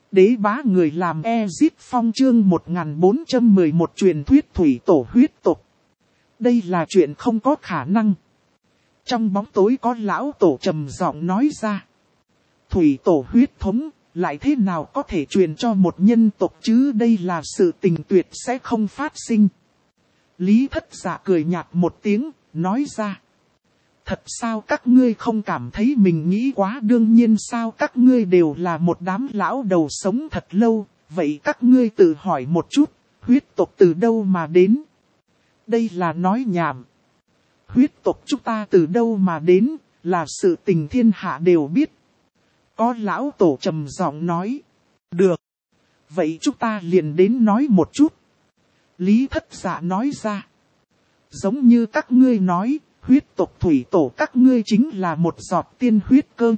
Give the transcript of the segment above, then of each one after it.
Đế bá người làm Ezit Phong chương 1411 truyền thuyết thủy tổ huyết tộc. Đây là chuyện không có khả năng. Trong bóng tối có lão tổ trầm giọng nói ra. Thủy tổ huyết thống, lại thế nào có thể truyền cho một nhân tộc chứ, đây là sự tình tuyệt sẽ không phát sinh. Lý Thất Dạ cười nhạt một tiếng, nói ra. Thật sao các ngươi không cảm thấy mình nghĩ quá đương nhiên sao, các ngươi đều là một đám lão đầu sống thật lâu, vậy các ngươi tự hỏi một chút, huyết tộc từ đâu mà đến? Đây là nói nhảm. Huyết tộc chúng ta từ đâu mà đến, là sự tình thiên hạ đều biết. Có lão tổ trầm giọng nói. Được. Vậy chúng ta liền đến nói một chút. Lý Thất Dạ nói ra. Giống như các ngươi nói, huyết tộc thủy tổ các ngươi chính là một giọt tiên huyết cơ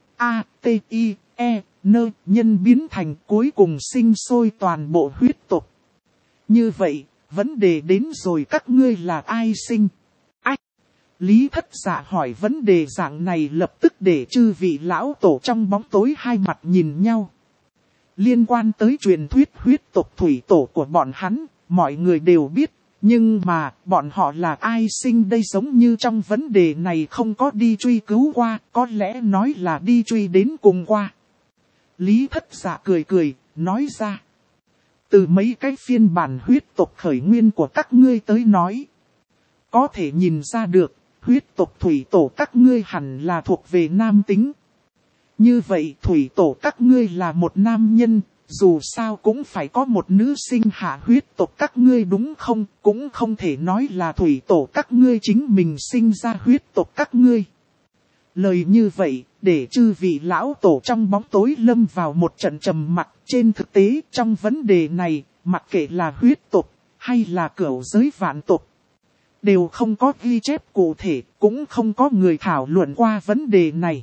U-A-T-I-E-N nhân biến thành cuối cùng sinh sôi toàn bộ huyết tộc. Như vậy, vấn đề đến rồi, các ngươi là ai sinh? Ách! Lý Thất Dạ hỏi vấn đề dạng này lập tức để chư vị lão tổ trong bóng tối hai mặt nhìn nhau. Liên quan tới truyền thuyết huyết tộc thủy tổ của bọn hắn, mọi người đều biết. Nhưng mà, bọn họ là ai sinh đây, giống như trong vấn đề này không có đi truy cứu qua, có lẽ nói là đi truy đến cùng qua. Lý Thất Dạ cười cười, nói ra. Từ mấy cái phiên bản huyết tộc khởi nguyên của các ngươi tới nói. Có thể nhìn ra được, huyết tộc thủy tổ các ngươi hẳn là thuộc về nam tính. Như vậy thủy tổ các ngươi là một nam nhân. Dù sao cũng phải có một nữ sinh hạ huyết tộc các ngươi đúng không, cũng không thể nói là thủy tổ các ngươi chính mình sinh ra huyết tộc các ngươi. Lời như vậy, để chư vị lão tổ trong bóng tối lâm vào một trận trầm mặc. Trên thực tế, trong vấn đề này, mặc kệ là huyết tộc, hay là cửu giới vạn tộc, đều không có ghi chép cụ thể, cũng không có người thảo luận qua vấn đề này.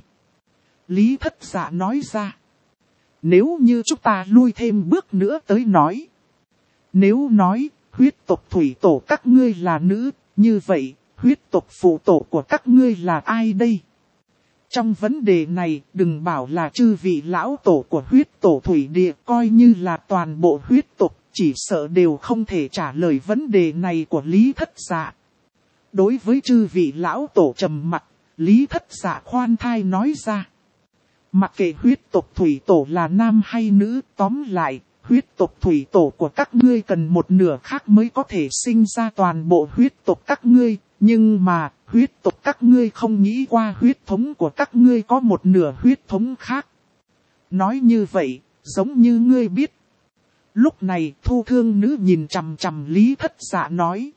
Lý Thất Dạ nói ra. Nếu như chúng ta lui thêm bước nữa tới nói. Nếu nói, huyết tộc thủy tổ các ngươi là nữ, như vậy, huyết tộc phụ tổ của các ngươi là ai đây? Trong vấn đề này, đừng bảo là chư vị lão tổ của huyết tổ thủy địa, coi như là toàn bộ huyết tộc, chỉ sợ đều không thể trả lời vấn đề này của Lý Thất Dạ. Đối với chư vị lão tổ trầm mặc, Lý Thất Dạ khoan thai nói ra. Mặc kệ huyết tộc thủy tổ là nam hay nữ, tóm lại, huyết tộc thủy tổ của các ngươi cần một nửa khác mới có thể sinh ra toàn bộ huyết tộc các ngươi. Nhưng mà, huyết tộc các ngươi không nghĩ qua huyết thống của các ngươi có một nửa huyết thống khác. Nói như vậy, giống như ngươi biết. Lúc này, Thu Thương Nữ nhìn chằm chằm Lý Thất Dạ nói.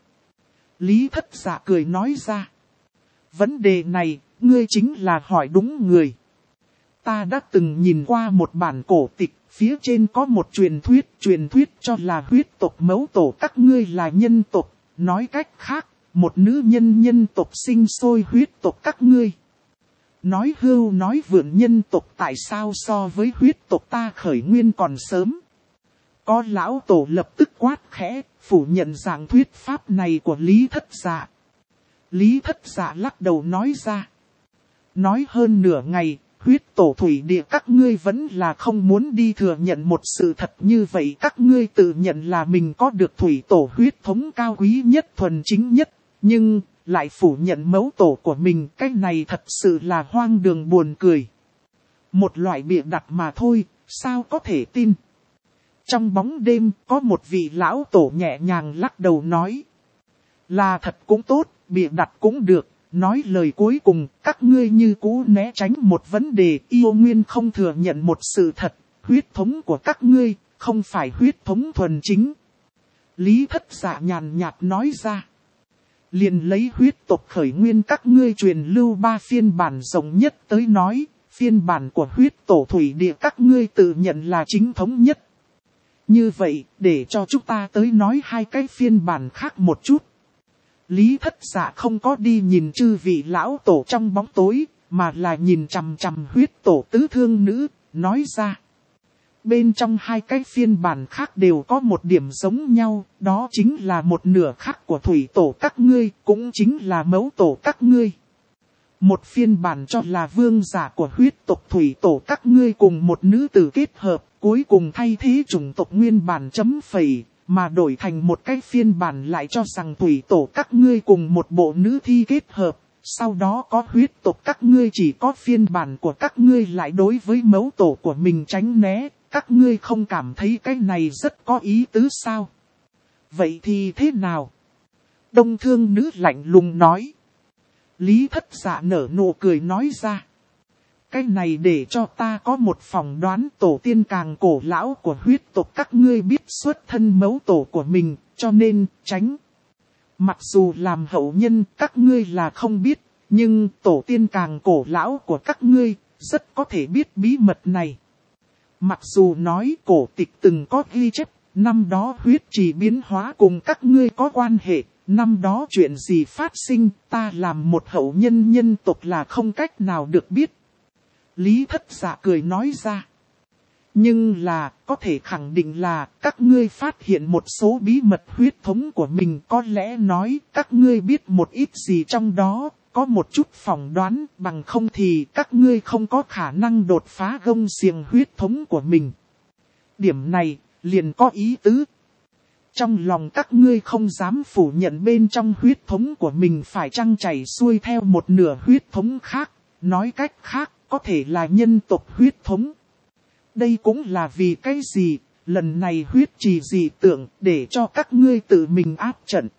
Lý Thất Dạ cười nói ra. Vấn đề này, ngươi chính là hỏi đúng người. Ta đã từng nhìn qua một bản cổ tịch, phía trên có một truyền thuyết cho là huyết tộc mẫu tổ các ngươi là nhân tộc, nói cách khác, một nữ nhân tộc sinh sôi huyết tộc các ngươi. Nói hưu nói vượn, nhân tộc tại sao so với huyết tộc ta khởi nguyên còn sớm. Có lão tổ lập tức quát khẽ, phủ nhận dạng thuyết pháp này của Lý Thất Dạ. Lý Thất Dạ lắc đầu nói ra. Nói hơn nửa ngày. Huyết tổ thủy địa các ngươi vẫn là không muốn đi thừa nhận một sự thật như vậy. Các ngươi tự nhận là mình có được thủy tổ huyết thống cao quý nhất, thuần chính nhất. Nhưng, lại phủ nhận mẫu tổ của mình. Cái này thật sự là hoang đường buồn cười. Một loại bịa đặt mà thôi, sao có thể tin. Trong bóng đêm, có một vị lão tổ nhẹ nhàng lắc đầu nói. Là thật cũng tốt, bịa đặt cũng được. Nói lời cuối cùng, các ngươi như cũ né tránh một vấn đề, yêu nguyên không thừa nhận một sự thật, huyết thống của các ngươi, không phải huyết thống thuần chính. Lý Thất Dạ nhàn nhạt nói ra. Liền lấy huyết tộc khởi nguyên các ngươi truyền lưu 3 phiên bản rộng nhất tới nói, phiên bản của huyết tổ thủy địa các ngươi tự nhận là chính thống nhất. Như vậy, để cho chúng ta tới nói 2 cái phiên bản khác một chút. Lý Thất Dạ không có đi nhìn chư vị lão tổ trong bóng tối, mà là nhìn chằm chằm huyết tổ Tứ Thương Nữ, nói ra. Bên trong 2 cái phiên bản khác đều có một điểm giống nhau, đó chính là một nửa khác của thủy tổ các ngươi, cũng chính là mẫu tổ các ngươi. Một phiên bản cho là vương giả của huyết tộc thủy tổ các ngươi cùng một nữ tử kết hợp, cuối cùng thay thế chủng tộc nguyên bản chấm phẩy, mà đổi thành một cái phiên bản lại cho rằng thủy tổ các ngươi cùng một bộ nữ thi kết hợp, sau đó có huyết tộc các ngươi chỉ có phiên bản của các ngươi lại đối với mẫu tổ của mình tránh né, các ngươi không cảm thấy cái này rất có ý tứ sao? Vậy thì thế nào? Đông Thương Nữ lạnh lùng nói. Lý Thất Dạ nở nụ cười nói ra. Cái này để cho ta có một phỏng đoán, tổ tiên càng cổ lão của huyết tộc các ngươi biết xuất thân mẫu tổ của mình, cho nên tránh. Mặc dù làm hậu nhân các ngươi là không biết, nhưng tổ tiên càng cổ lão của các ngươi rất có thể biết bí mật này. Mặc dù nói cổ tịch từng có ghi chép, năm đó huyết trì biến hóa cùng các ngươi có quan hệ, năm đó chuyện gì phát sinh ta làm một hậu nhân nhân tộc là không cách nào được biết. Lý Thất Dạ cười nói ra. Nhưng là, có thể khẳng định là, các ngươi phát hiện một số bí mật huyết thống của mình, có lẽ nói, các ngươi biết một ít gì trong đó, có một chút phỏng đoán, bằng không thì các ngươi không có khả năng đột phá gông xiềng huyết thống của mình. Điểm này, liền có ý tứ. Trong lòng các ngươi không dám phủ nhận bên trong huyết thống của mình phải chăng chảy xuôi theo một nửa huyết thống khác, nói cách khác, có thể là nhân tộc huyết thống. Đây cũng là vì cái gì, lần này huyết trì dị tượng để cho các ngươi tự mình áp trận.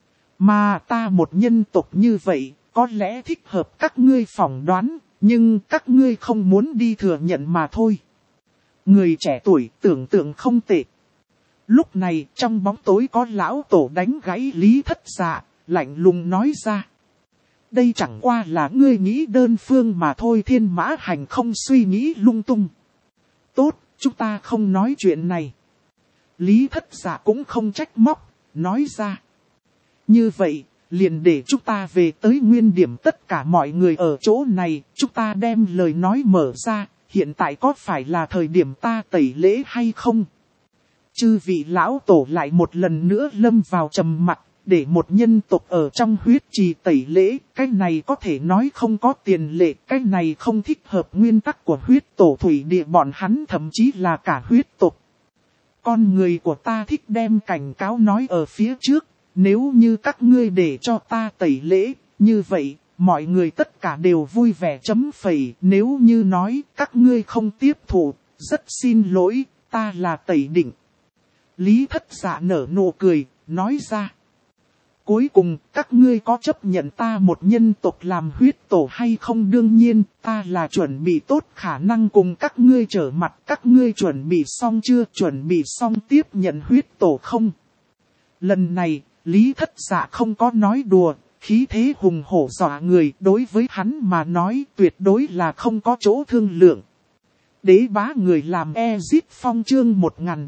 Mà ta một nhân tộc như vậy, có lẽ thích hợp các ngươi phỏng đoán, nhưng các ngươi không muốn đi thừa nhận mà thôi. Người trẻ tuổi tưởng tượng không tệ. Lúc này trong bóng tối có lão tổ đánh gãy Lý Thất Dạ, lạnh lùng nói ra. Đây chẳng qua là ngươi nghĩ đơn phương mà thôi, Thiên Mã Hành không suy nghĩ lung tung. Tốt, chúng ta không nói chuyện này. Lý Thất Dạ cũng không trách móc, nói ra. Như vậy, liền để chúng ta về tới nguyên điểm, tất cả mọi người ở chỗ này, chúng ta đem lời nói mở ra, hiện tại có phải là thời điểm ta tẩy lễ hay không? Chư vị lão tổ lại một lần nữa lâm vào trầm mặc, để một nhân tộc ở trong huyết trì tẩy lễ, cái này có thể nói không có tiền lệ, cái này không thích hợp nguyên tắc của huyết tổ thủy địa bọn hắn, thậm chí là cả huyết tộc. Con người của ta thích đem cảnh cáo nói ở phía trước, nếu như các ngươi để cho ta tẩy lễ, như vậy, mọi người tất cả đều vui vẻ chấm phẩy, nếu như nói các ngươi không tiếp thụ, rất xin lỗi, ta là tẩy định. Lý Thất Dạ nở nụ cười, nói ra. Cuối cùng, các ngươi có chấp nhận ta một nhân tộc làm huyết tổ hay không? Đương nhiên, ta là chuẩn bị tốt khả năng cùng các ngươi trở mặt. Các ngươi chuẩn bị xong chưa? Chuẩn bị xong tiếp nhận huyết tổ không? Lần này, Lý Thất Dạ không có nói đùa, khí thế hùng hổ dọa người, đối với hắn mà nói tuyệt đối là không có chỗ thương lượng. Đế bá người làm Ezit Phong chương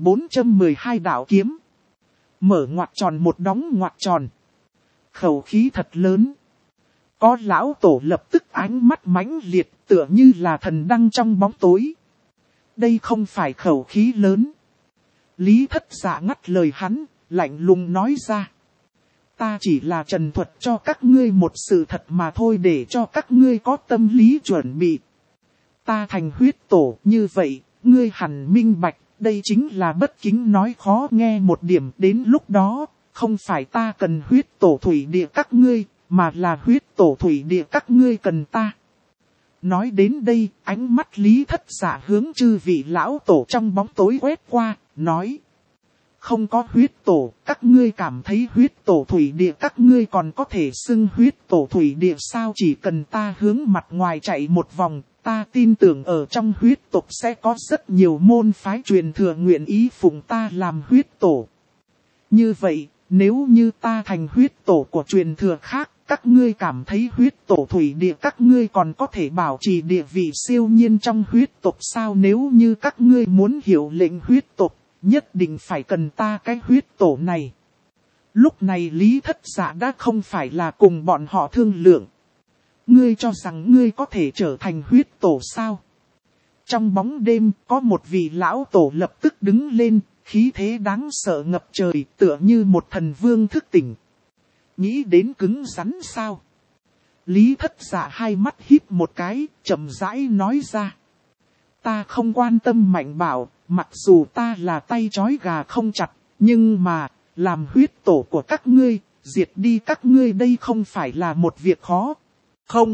1412 đạo kiếm. Mở ngoặc tròn một đóng ngoặc tròn. Khẩu khí thật lớn. Có lão tổ lập tức ánh mắt mãnh liệt, tựa như là thần đăng trong bóng tối. Đây không phải khẩu khí lớn. Lý Thất Dạ ngắt lời hắn, lạnh lùng nói ra. Ta chỉ là trần thuật cho các ngươi một sự thật mà thôi, để cho các ngươi có tâm lý chuẩn bị. Ta thành huyết tổ, như vậy, ngươi hẳn minh bạch, đây chính là bất kính nói khó nghe một điểm. Đến lúc đó, không phải ta cần huyết tổ thủy địa các ngươi, mà là huyết tổ thủy địa các ngươi cần ta. Nói đến đây, ánh mắt Lý Thất Dạ hướng chư vị lão tổ trong bóng tối quét qua, nói. Không có huyết tổ, các ngươi cảm thấy huyết tổ thủy địa các ngươi còn có thể xưng huyết tổ thủy địa sao? Chỉ cần ta hướng mặt ngoài chạy một vòng, ta tin tưởng ở trong huyết tộc sẽ có rất nhiều môn phái truyền thừa nguyện ý phụng ta làm huyết tổ. Như vậy, nếu như ta thành huyết tổ của truyền thừa khác, các ngươi cảm thấy huyết tổ thủy địa các ngươi còn có thể bảo trì địa vị siêu nhiên trong huyết tộc sao? Nếu như các ngươi muốn hiệu lệnh huyết tộc, nhất định phải cần ta cái huyết tổ này. Lúc này Lý Thất Dạ đã không phải là cùng bọn họ thương lượng. Ngươi cho rằng ngươi có thể trở thành huyết tổ sao? Trong bóng đêm có một vị lão tổ lập tức đứng lên, khí thế đáng sợ ngập trời, tựa như một thần vương thức tỉnh. Nghĩ đến cứng rắn sao? Lý Thất Dạ hai mắt híp một cái, chậm rãi nói ra. Ta không quan tâm mạnh bảo, mặc dù ta là tay trói gà không chặt, nhưng mà, làm huyết tổ của các ngươi, diệt đi các ngươi đây không phải là một việc khó. Không.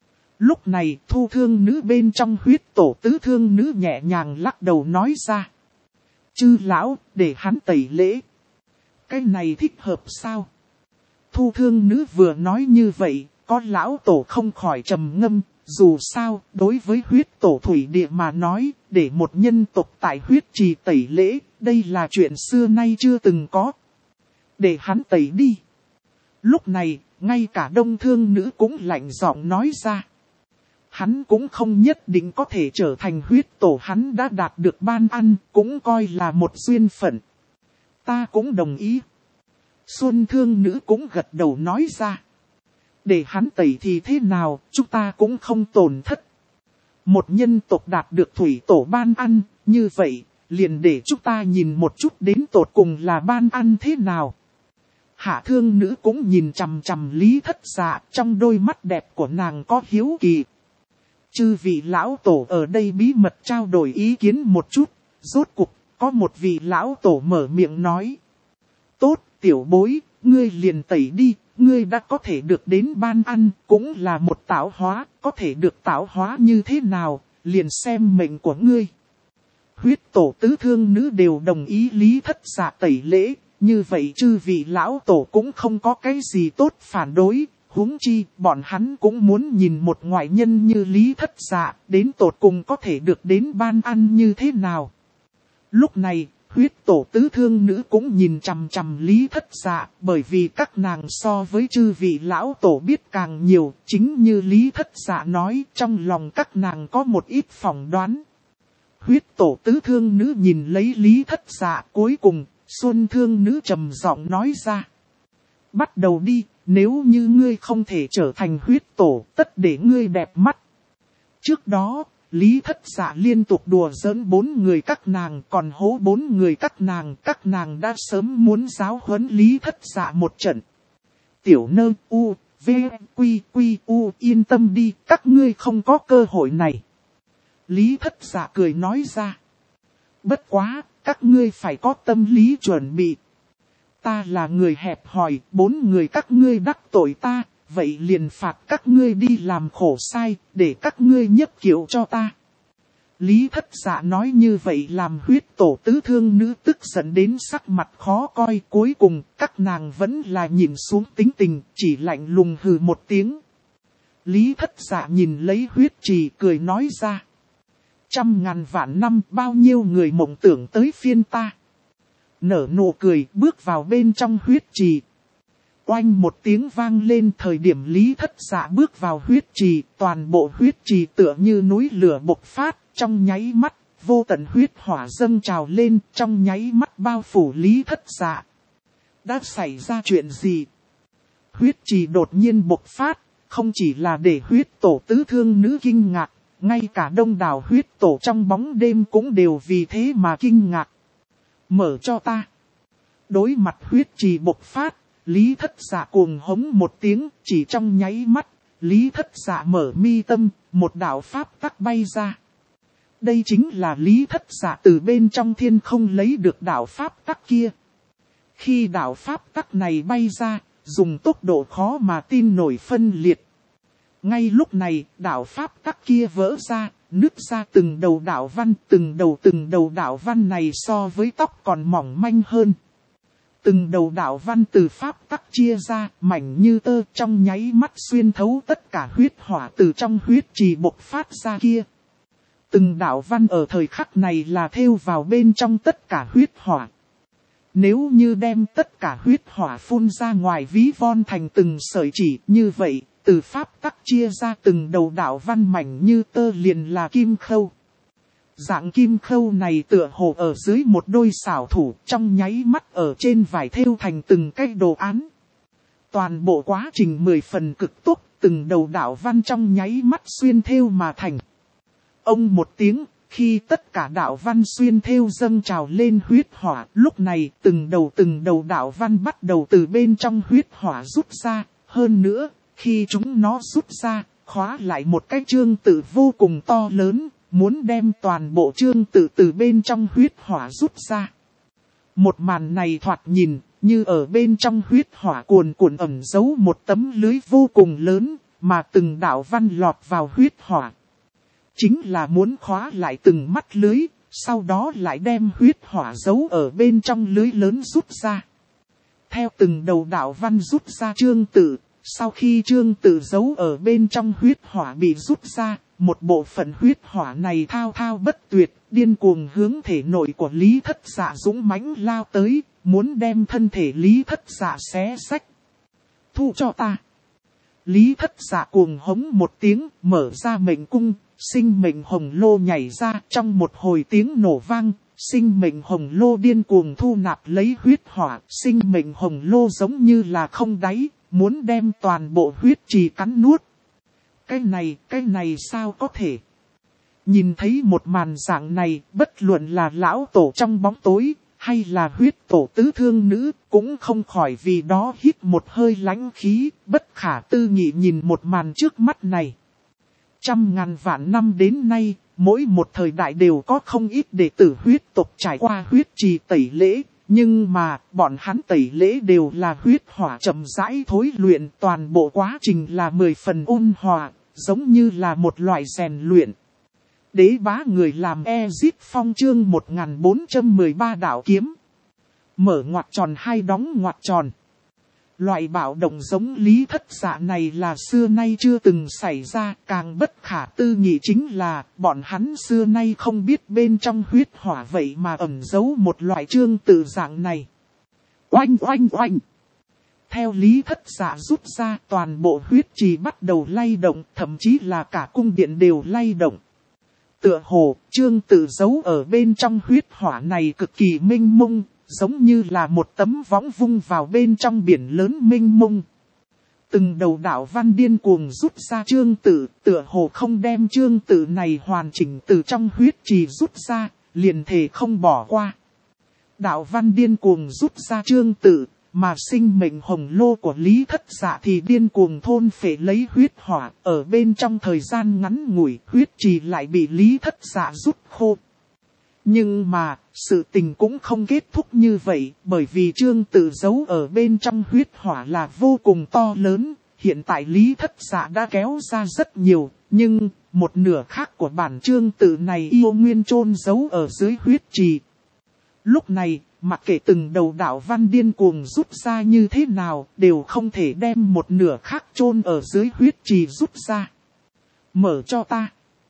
Lúc này thu thương nữ bên trong huyết tổ tứ thương nữ nhẹ nhàng lắc đầu nói ra. Chư lão, để hắn tẩy lễ. Cái này thích hợp sao? Thu thương nữ vừa nói như vậy, có lão tổ không khỏi trầm ngâm. Dù sao, đối với huyết tổ thủy địa mà nói, để một nhân tộc tại huyết trì tẩy lễ, đây là chuyện xưa nay chưa từng có. Để hắn tẩy đi. Lúc này, ngay cả đông thương nữ cũng lạnh giọng nói ra. Hắn cũng không nhất định có thể trở thành huyết tổ, hắn đã đạt được ban ăn, cũng coi là một duyên phận. Ta cũng đồng ý. Xuân thương nữ cũng gật đầu nói ra. Để hắn tẩy thì thế nào, chúng ta cũng không tổn thất. Một nhân tộc đạt được thủy tổ ban ăn, như vậy, liền để chúng ta nhìn một chút đến tột cùng là ban ăn thế nào. Hạ thương nữ cũng nhìn chằm chằm Lý Thất Dạ, trong đôi mắt đẹp của nàng có hiếu kỳ. Chư vị lão tổ ở đây bí mật trao đổi ý kiến một chút, rốt cục, có một vị lão tổ mở miệng nói. Tốt, tiểu bối, ngươi liền tẩy đi, ngươi đã có thể được đến ban ăn, cũng là một tạo hóa, có thể được tạo hóa như thế nào, liền xem mệnh của ngươi. Huyết tổ tứ thương nữ đều đồng ý Lý Thất Dạ tẩy lễ, như vậy chư vị lão tổ cũng không có cái gì tốt phản đối. Huống chi, bọn hắn cũng muốn nhìn một ngoại nhân như Lý Thất Dạ, đến tột cùng có thể được đến ban ăn như thế nào. Lúc này, huyết tổ tứ thương nữ cũng nhìn chằm chằm Lý Thất Dạ, bởi vì các nàng so với chư vị lão tổ biết càng nhiều, chính như Lý Thất Dạ nói, trong lòng các nàng có một ít phỏng đoán. Huyết tổ tứ thương nữ nhìn lấy Lý Thất Dạ, cuối cùng, Xuân thương nữ trầm giọng nói ra. Bắt đầu đi. Nếu như ngươi không thể trở thành huyết tổ, tất để ngươi đẹp mắt. Trước đó, Lý Thất Dạ liên tục đùa giỡn 4 người các nàng, còn hố 4 người các nàng đã sớm muốn giáo huấn Lý Thất Dạ một trận. Tiểu nơ u, v, quy quy u, yên tâm đi, các ngươi không có cơ hội này. Lý Thất Dạ cười nói ra. Bất quá, các ngươi phải có tâm lý chuẩn bị. Ta là người hẹp hòi, 4 người các ngươi đắc tội ta, vậy liền phạt các ngươi đi làm khổ sai, để các ngươi nhấc kiệu cho ta. Lý Thất Dạ nói như vậy làm huyết tổ tứ thương nữ tức giận đến sắc mặt khó coi, cuối cùng các nàng vẫn là nhìn xuống tính tình, chỉ lạnh lùng hừ một tiếng. Lý Thất Dạ nhìn lấy huyết trì cười nói ra. 100.000 vạn năm bao nhiêu người mộng tưởng tới phiên ta. Nở nụ cười bước vào bên trong huyết trì. Oanh một tiếng vang lên thời điểm Lý Thất Dạ bước vào huyết trì. Toàn bộ huyết trì tựa như núi lửa bộc phát. Trong nháy mắt vô tận huyết hỏa dâng trào lên. Trong nháy mắt bao phủ Lý Thất Dạ. Đã xảy ra chuyện gì? Huyết trì đột nhiên bộc phát. Không chỉ là để huyết tổ tứ thương nữ kinh ngạc. Ngay cả đông đảo huyết tổ trong bóng đêm cũng đều vì thế mà kinh ngạc. Mở cho ta. Đối mặt huyết trì bộc phát, Lý Thất Dạ cuồng hống một tiếng, chỉ trong nháy mắt, Lý Thất Dạ mở mi tâm, một đạo pháp tắc bay ra. Đây chính là Lý Thất Dạ từ bên trong thiên không lấy được đạo pháp tắc kia. Khi đạo pháp tắc này bay ra, dùng tốc độ khó mà tin nổi phân liệt. Ngay lúc này, đạo pháp tắc kia vỡ ra. Nứt ra từng đầu đạo văn, từng đầu đạo văn này so với tóc còn mỏng manh hơn. Từng đầu đạo văn từ pháp tắc chia ra, mảnh như tơ trong nháy mắt xuyên thấu tất cả huyết hỏa từ trong huyết trì bộc phát ra kia. Từng đạo văn ở thời khắc này là thêu vào bên trong tất cả huyết hỏa. Nếu như đem tất cả huyết hỏa phun ra ngoài ví von thành từng sợi chỉ như vậy. Từ pháp tắc chia ra từng đầu đạo văn mảnh như tơ liền là kim khâu. Dạng kim khâu này tựa hồ ở dưới một đôi xảo thủ trong nháy mắt ở trên vải thêu thành từng cái đồ án. Toàn bộ quá trình 10 phần cực tốc, từng đầu đạo văn trong nháy mắt xuyên thêu mà thành. Ông một tiếng, khi tất cả đạo văn xuyên thêu dâng trào lên huyết hỏa, lúc này từng đầu đạo văn bắt đầu từ bên trong huyết hỏa rút ra, hơn nữa. Khi chúng nó rút ra, khóa lại một cái chương tự vô cùng to lớn, muốn đem toàn bộ trương tự từ bên trong huyết hỏa rút ra. Một màn này thoạt nhìn, như ở bên trong huyết hỏa cuồn cuộn ẩn giấu một tấm lưới vô cùng lớn, mà từng đạo văn lọt vào huyết hỏa. Chính là muốn khóa lại từng mắt lưới, sau đó lại đem huyết hỏa giấu ở bên trong lưới lớn rút ra. Theo từng đầu đạo văn rút ra trương tự, sau khi trương tự giấu ở bên trong huyết hỏa bị rút ra, một bộ phận huyết hỏa này thao thao bất tuyệt, điên cuồng hướng thể nội của Lý Thất Dạ dũng mãnh lao tới, muốn đem thân thể Lý Thất Dạ xé xách. Thu cho ta! Lý Thất Dạ cuồng hống một tiếng, mở ra mệnh cung, sinh mệnh hồng lô nhảy ra trong một hồi tiếng nổ vang. Sinh mệnh hồng lô điên cuồng thu nạp lấy huyết hỏa, sinh mệnh hồng lô giống như là không đáy, muốn đem toàn bộ huyết trì cắn nuốt. Cái này sao có thể? Nhìn thấy một màn dạng này, bất luận là lão tổ trong bóng tối, hay là huyết tổ tứ thương nữ, cũng không khỏi vì đó hít một hơi lãnh khí, bất khả tư nghị nhìn một màn trước mắt này. Trăm ngàn vạn năm đến nay, mỗi một thời đại đều có không ít đệ tử huyết tộc trải qua huyết trì tẩy lễ, nhưng mà bọn hắn tẩy lễ đều là huyết hỏa chậm rãi thối luyện, toàn bộ quá trình là 10 phần ôn hòa, giống như là một loại rèn luyện. Đế bá người làm Ezip Phong chương 1413 đạo kiếm. Mở ngoặc tròn hai đóng ngoặc tròn. Loại bạo động giống Lý Thất Dạ này là xưa nay chưa từng xảy ra, càng bất khả tư nghị chính là bọn hắn xưa nay không biết bên trong huyết hỏa vậy mà ẩn giấu một loại trương tự dạng này. Oanh oanh oanh! Theo Lý Thất Dạ rút ra, toàn bộ huyết trì bắt đầu lay động, thậm chí là cả cung điện đều lay động. Tựa hồ, trương tự giấu ở bên trong huyết hỏa này cực kỳ mênh mông, giống như là một tấm võng vung vào bên trong biển lớn mênh mông. Từng đầu đạo văn điên cuồng rút ra trương tự, tựa hồ không đem trương tự này hoàn chỉnh từ trong huyết trì rút ra, liền thể không bỏ qua. Đạo văn điên cuồng rút ra trương tự, mà sinh mệnh hồng lô của Lý Thất Dạ thì điên cuồng thôn phệ lấy huyết hỏa, ở bên trong thời gian ngắn ngủi, huyết trì lại bị Lý Thất Dạ rút khô. Nhưng mà, sự tình cũng không kết thúc như vậy, bởi vì trương tự giấu ở bên trong huyết hỏa là vô cùng to lớn, hiện tại Lý Thất Dạ đã kéo ra rất nhiều, nhưng, một nửa khác của bản trương tự này yêu nguyên chôn giấu ở dưới huyết trì. Lúc này, mặc kệ từng đầu đạo văn điên cuồng rút ra như thế nào, đều không thể đem một nửa khác chôn ở dưới huyết trì rút ra. Mở cho ta!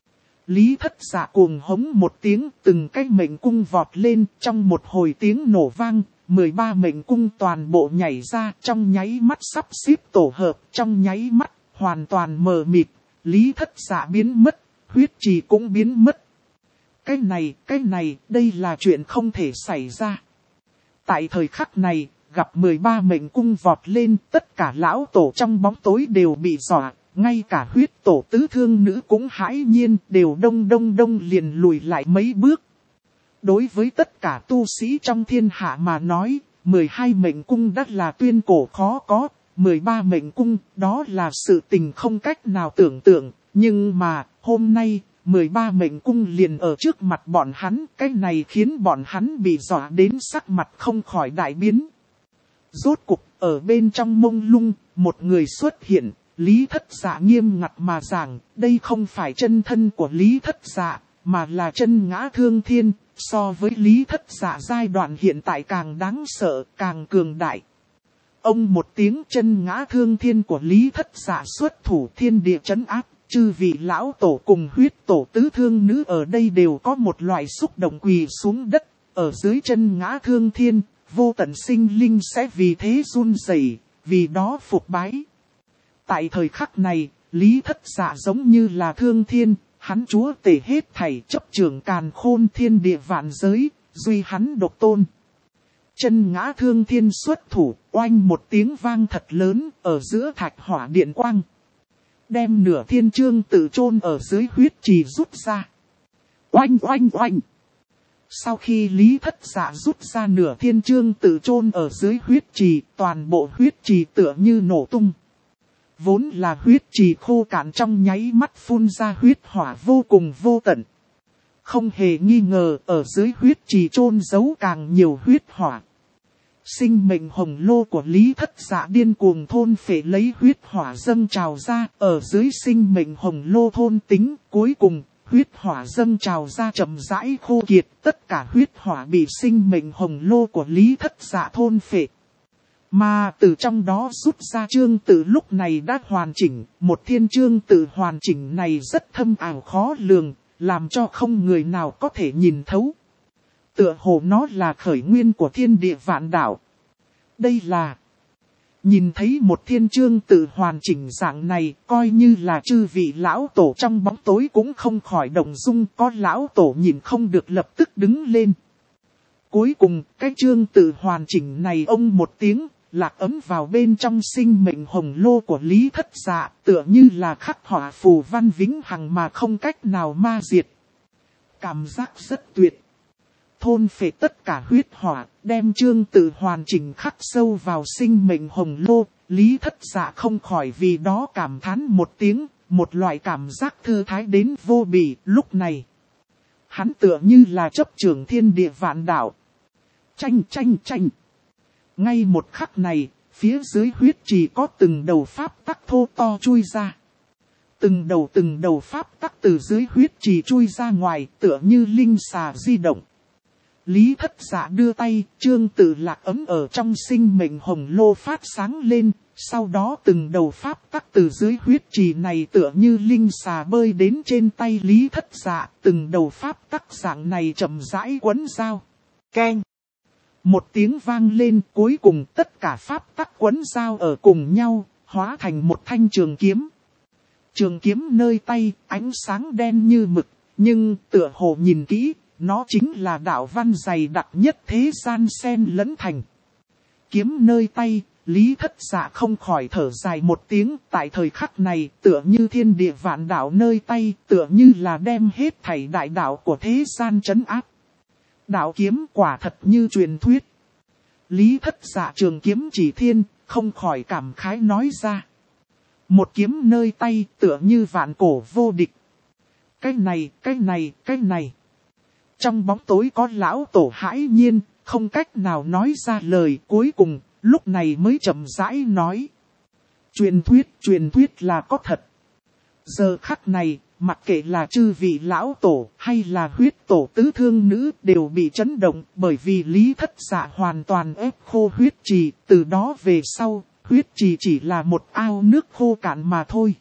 Lý Thất Dạ cuồng hống một tiếng, từng cái mệnh cung vọt lên, trong một hồi tiếng nổ vang, 13 mệnh cung toàn bộ nhảy ra, trong nháy mắt sắp xếp tổ hợp, trong nháy mắt, hoàn toàn mờ mịt, Lý Thất Dạ biến mất, huyết trì cũng biến mất. Cái này, đây là chuyện không thể xảy ra. Tại thời khắc này, gặp 13 mệnh cung vọt lên, tất cả lão tổ trong bóng tối đều bị dọa. Ngay cả huyết tổ tứ thương nữ cũng hãi nhiên, đều đông liền lùi lại mấy bước. Đối với tất cả tu sĩ trong thiên hạ mà nói, 12 mệnh cung đã là tuyên cổ khó có, 13 mệnh cung đó là sự tình không cách nào tưởng tượng. Nhưng mà, hôm nay, 13 mệnh cung liền ở trước mặt bọn hắn, cái này khiến bọn hắn bị dọa đến sắc mặt không khỏi đại biến. Rốt cục, ở bên trong mông lung, một người xuất hiện. Lý Thất Dạ nghiêm ngặt mà giảng, đây không phải chân thân của Lý Thất Dạ, mà là chân ngã thương thiên, so với Lý Thất Dạ giai đoạn hiện tại càng đáng sợ, càng cường đại. Ông một tiếng chân ngã thương thiên của Lý Thất Dạ xuất thủ thiên địa trấn áp, chư vị lão tổ cùng huyết tổ tứ thương nữ ở đây đều có một loại xúc động quỳ xuống đất, ở dưới chân ngã thương thiên, vô tận sinh linh sẽ vì thế run rẩy, vì đó phục bái. Tại thời khắc này, Lý Thất Dạ giống như là thương thiên, hắn chúa tể hết thảy chấp trưởng càn khôn thiên địa vạn giới, duy hắn độc tôn. Chân ngã thương thiên xuất thủ, oanh một tiếng vang thật lớn, ở giữa thạch hỏa điện quang. Đem nửa thiên chương tự chôn ở dưới huyết trì rút ra. Oanh oanh oanh. Sau khi Lý Thất Dạ rút ra nửa thiên chương tự chôn ở dưới huyết trì, toàn bộ huyết trì tựa như nổ tung. Vốn là huyết trì khô cạn trong nháy mắt phun ra huyết hỏa vô cùng vô tận. Không hề nghi ngờ ở dưới huyết trì chôn giấu càng nhiều huyết hỏa. Sinh mệnh hồng lô của Lý Thất Dạ điên cuồng thôn phệ lấy huyết hỏa dâng trào ra, ở dưới sinh mệnh hồng lô thôn tính, cuối cùng, huyết hỏa dâng trào ra chậm rãi khô kiệt, tất cả huyết hỏa bị sinh mệnh hồng lô của Lý Thất Dạ thôn phệ. Mà từ trong đó rút ra chương tự lúc này đã hoàn chỉnh, một thiên chương tự hoàn chỉnh này rất thâm ảo khó lường, làm cho không người nào có thể nhìn thấu. Tựa hồ nó là khởi nguyên của thiên địa vạn đạo. Đây là nhìn thấy một thiên chương tự hoàn chỉnh dạng này, coi như là chư vị lão tổ trong bóng tối cũng không khỏi động dung, có lão tổ nhìn không được lập tức đứng lên. Cuối cùng, cái chương tự hoàn chỉnh này ông một tiếng, lạc ấm vào bên trong sinh mệnh hồng lô của Lý Thất Dạ, tựa như là khắc họa phù văn vĩnh hằng mà không cách nào ma diệt. Cảm giác rất tuyệt. Thôn phệ tất cả huyết hỏa, đem chương tự hoàn chỉnh khắc sâu vào sinh mệnh hồng lô, Lý Thất Dạ không khỏi vì đó cảm thán một tiếng, một loại cảm giác thư thái đến vô bì. Lúc này, hắn tựa như là chấp trưởng thiên địa vạn đạo. Tranh tranh tranh. Ngay một khắc này, phía dưới huyết trì có từng đầu pháp tắc thô to chui ra. Từng đầu pháp tắc từ dưới huyết trì chui ra ngoài, tựa như linh xà di động. Lý Thất Dạ đưa tay, chương tự lạc ấm ở trong sinh mệnh hồng lô phát sáng lên, sau đó từng đầu pháp tắc từ dưới huyết trì này tựa như linh xà bơi đến trên tay Lý Thất Dạ, từng đầu pháp tắc dạng này chậm rãi quấn dao. Keng! Một tiếng vang lên, cuối cùng tất cả pháp tắc quấn dao ở cùng nhau, hóa thành một thanh trường kiếm. Trường kiếm nơi tay, ánh sáng đen như mực, nhưng tựa hồ nhìn kỹ, nó chính là đạo văn dày đặc nhất thế gian xen lẫn thành. Kiếm nơi tay, Lý Thất Dạ không khỏi thở dài một tiếng, tại thời khắc này tựa như thiên địa vạn đạo nơi tay, tựa như là đem hết thảy đại đạo của thế gian trấn áp. Đạo kiếm quả thật như truyền thuyết. Lý Thất Dạ trường kiếm chỉ thiên, không khỏi cảm khái nói ra. Một kiếm nơi tay tựa như vạn cổ vô địch. Cái này. Trong bóng tối có lão tổ hãi nhiên, không cách nào nói ra lời, cuối cùng, lúc này mới chậm rãi nói. Truyền thuyết là có thật. Giờ khắc này, mặc kệ là chư vị lão tổ hay là huyết tổ tứ thương nữ đều bị chấn động, bởi vì Lý Thất Dạ hoàn toàn ép khô huyết trì, từ đó về sau, huyết trì chỉ là một ao nước khô cạn mà thôi.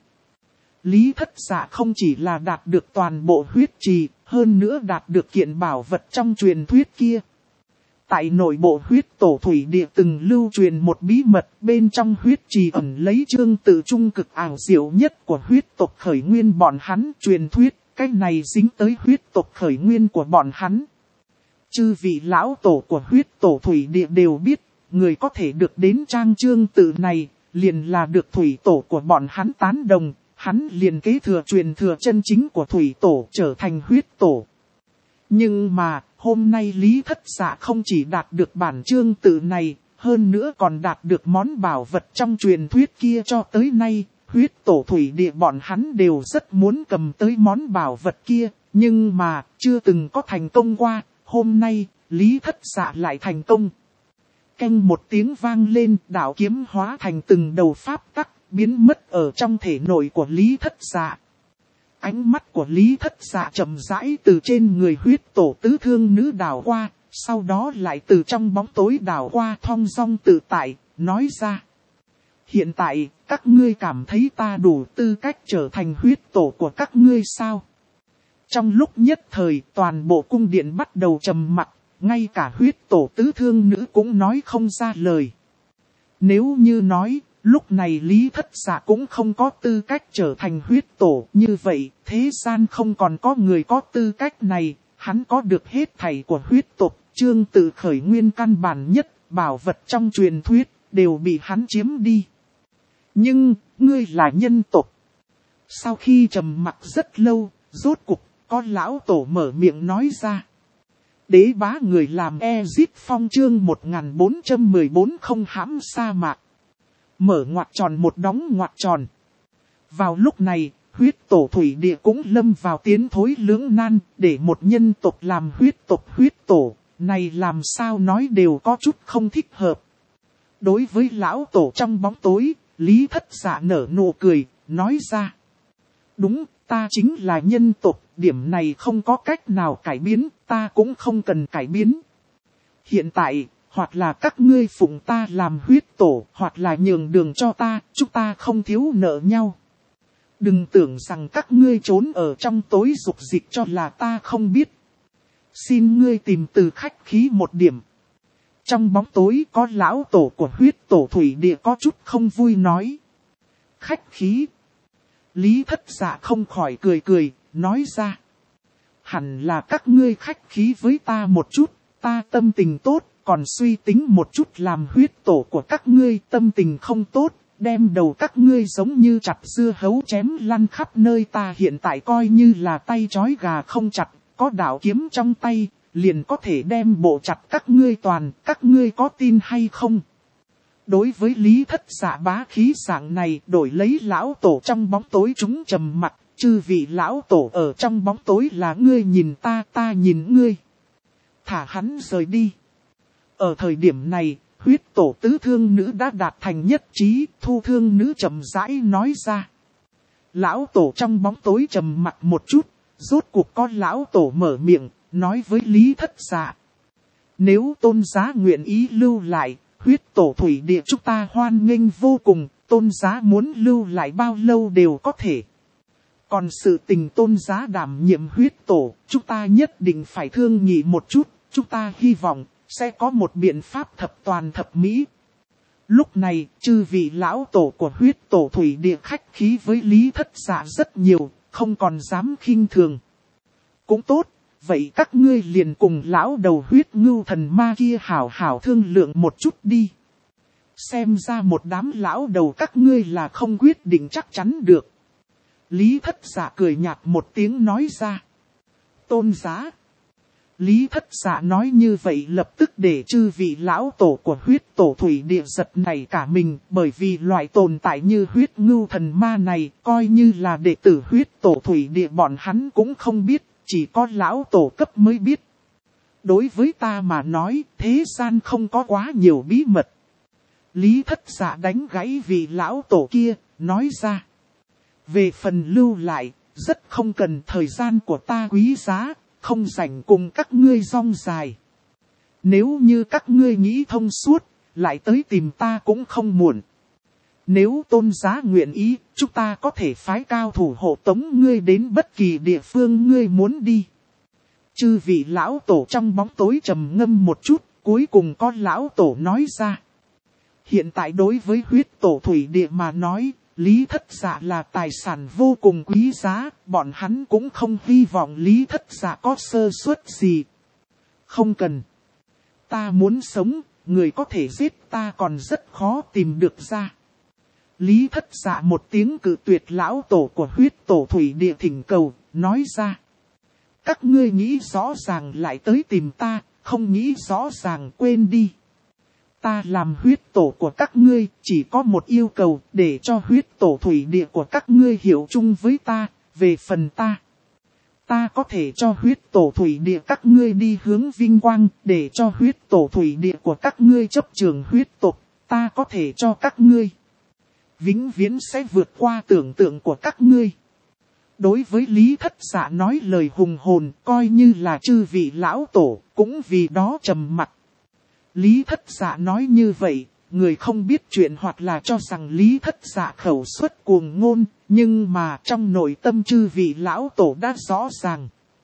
Lý Thất Dạ không chỉ là đạt được toàn bộ huyết trì, hơn nữa đạt được kiện bảo vật trong truyền thuyết kia. Tại nội bộ huyết tổ thủy địa từng lưu truyền một bí mật, bên trong huyết trì ẩn lấy chương tự trung cực ảo diệu nhất của huyết tộc khởi nguyên bọn hắn. Truyền thuyết, cái này dính tới huyết tộc khởi nguyên của bọn hắn. Chư vị lão tổ của huyết tổ thủy địa đều biết, người có thể được đến trang chương tự này, liền là được thủy tổ của bọn hắn tán đồng. Hắn liền kế thừa truyền thừa chân chính của thủy tổ trở thành huyết tổ. Nhưng mà, hôm nay Lý Thất Dạ không chỉ đạt được bản chương tự này, hơn nữa còn đạt được món bảo vật trong truyền thuyết kia. Cho tới nay, huyết tổ thủy địa bọn hắn đều rất muốn cầm tới món bảo vật kia, nhưng mà, chưa từng có thành công qua. Hôm nay, Lý Thất Dạ lại thành công. Canh một tiếng vang lên, đạo kiếm hóa thành từng đầu pháp tắc, biến mất ở trong thể nội của Lý Thất Dạ. Ánh mắt của Lý Thất Dạ chậm rãi từ trên người huyết tổ tứ thương nữ đảo qua, sau đó lại từ trong bóng tối đảo qua, thong dong tự tại, nói ra. Hiện tại, các ngươi cảm thấy ta đủ tư cách trở thành huyết tổ của các ngươi sao? Trong lúc nhất thời, toàn bộ cung điện bắt đầu trầm mặc, ngay cả huyết tổ tứ thương nữ cũng nói không ra lời. Nếu như nói, lúc này Lý Thất Dạ cũng không có tư cách trở thành huyết tổ, như vậy, thế gian không còn có người có tư cách này, hắn có được hết thảy của huyết tộc, chương tự khởi nguyên căn bản nhất, bảo vật trong truyền thuyết, đều bị hắn chiếm đi. Nhưng, ngươi là nhân tộc. Sau khi trầm mặc rất lâu, rốt cục, có lão tổ mở miệng nói ra. Đế bá người làm Ezip Phong chương 1414 không hãm sa mạc. Mở ngoặc tròn một đóng ngoặc tròn. Vào lúc này, huyết tổ thủy địa cũng lâm vào tiến thối lưỡng nan, để một nhân tộc làm huyết tổ, này làm sao nói đều có chút không thích hợp. Đối với lão tổ trong bóng tối, Lý Thất Dạ nở nụ cười, nói ra. Đúng, ta chính là nhân tộc, điểm này không có cách nào cải biến, ta cũng không cần cải biến. Hiện tại, hoặc là các ngươi phụng ta làm huyết tổ, hoặc là nhường đường cho ta, chúng ta không thiếu nợ nhau. Đừng tưởng rằng các ngươi trốn ở trong tối dục dịch cho là ta không biết. Xin ngươi tìm từ khách khí một điểm. Trong bóng tối có lão tổ của huyết tổ thủy địa có chút không vui nói. Khách khí. Lý Thất Dạ không khỏi cười, nói ra. Hẳn là các ngươi khách khí với ta một chút, ta tâm tình tốt, còn suy tính một chút làm huyết tổ của các ngươi tâm tình không tốt, đem đầu các ngươi giống như chặt dưa hấu chém lăn khắp nơi. Ta hiện tại coi như là tay trói gà không chặt, có đạo kiếm trong tay, liền có thể đem bộ chặt các ngươi toàn, các ngươi có tin hay không? Đối với Lý Thất Dạ bá khí dạng này, đổi lấy lão tổ trong bóng tối chúng trầm mặt, chư vị lão tổ ở trong bóng tối là ngươi nhìn ta, ta nhìn ngươi. Thả hắn rời đi. Ở thời điểm này, huyết tổ tứ thương nữ đã đạt thành nhất trí, thu thương nữ chậm rãi nói ra. Lão tổ trong bóng tối trầm mặt một chút, rốt cuộc có lão tổ mở miệng, nói với Lý Thất Dạ. Nếu tôn giá nguyện ý lưu lại, huyết tổ thủy địa chúng ta hoan nghênh vô cùng, tôn giá muốn lưu lại bao lâu đều có thể. Còn sự tình tôn giá đảm nhiệm huyết tổ, chúng ta nhất định phải thương nghị một chút, chúng ta hy vọng sẽ có một biện pháp thập toàn thập mỹ. Lúc này, chư vị lão tổ của huyết tổ thủy địa khách khí với Lý Thất Dạ rất nhiều, không còn dám khinh thường. Cũng tốt, vậy các ngươi liền cùng lão đầu huyết ngưu thần ma kia hảo hảo thương lượng một chút đi. Xem ra một đám lão đầu các ngươi là không quyết định chắc chắn được. Lý Thất Dạ cười nhạt một tiếng nói ra. Tôn giá. Lý Thất Dạ nói như vậy lập tức để chư vị lão tổ của huyết tổ thủy địa giật này cả mình, bởi vì loại tồn tại như huyết ngưu thần ma này coi như là đệ tử huyết tổ thủy địa bọn hắn cũng không biết, chỉ có lão tổ cấp mới biết. Đối với ta mà nói, thế gian không có quá nhiều bí mật. Lý Thất Dạ đánh gãy vị lão tổ kia, nói ra. Về phần lưu lại, rất không cần, thời gian của ta quý giá, không rảnh cùng các ngươi rong dài. Nếu như các ngươi nghĩ thông suốt, lại tới tìm ta cũng không muộn. Nếu tôn giá nguyện ý, chúng ta có thể phái cao thủ hộ tống ngươi đến bất kỳ địa phương ngươi muốn đi. Chư vị lão tổ trong bóng tối trầm ngâm một chút, cuối cùng có lão tổ nói ra. Hiện tại đối với huyết tổ thủy địa mà nói, Lý Thất Dạ là tài sản vô cùng quý giá, bọn hắn cũng không hy vọng Lý Thất Dạ có sơ suất gì. Không cần. Ta muốn sống, người có thể giết ta còn rất khó tìm được ra. Lý Thất Dạ một tiếng cự tuyệt lão tổ của huyết tổ thủy địa thỉnh cầu, nói ra. Các ngươi nghĩ rõ ràng lại tới tìm ta, không nghĩ rõ ràng quên đi. Ta làm huyết tổ của các ngươi, chỉ có một yêu cầu, để cho huyết tổ thủy địa của các ngươi hiểu chung với ta, về phần ta. Ta có thể cho huyết tổ thủy địa các ngươi đi hướng vinh quang, để cho huyết tổ thủy địa của các ngươi chấp trường huyết tộc, ta có thể cho các ngươi. Vĩnh viễn sẽ vượt qua tưởng tượng của các ngươi. Đối với Lý Thất Dạ nói lời hùng hồn, coi như là chư vị lão tổ, cũng vì đó trầm mặc. Lý Thất Dạ nói như vậy, người không biết chuyện hoặc là cho rằng Lý Thất Dạ khẩu xuất cuồng ngôn, nhưng mà trong nội tâm chư vị lão tổ đã rõ ràng.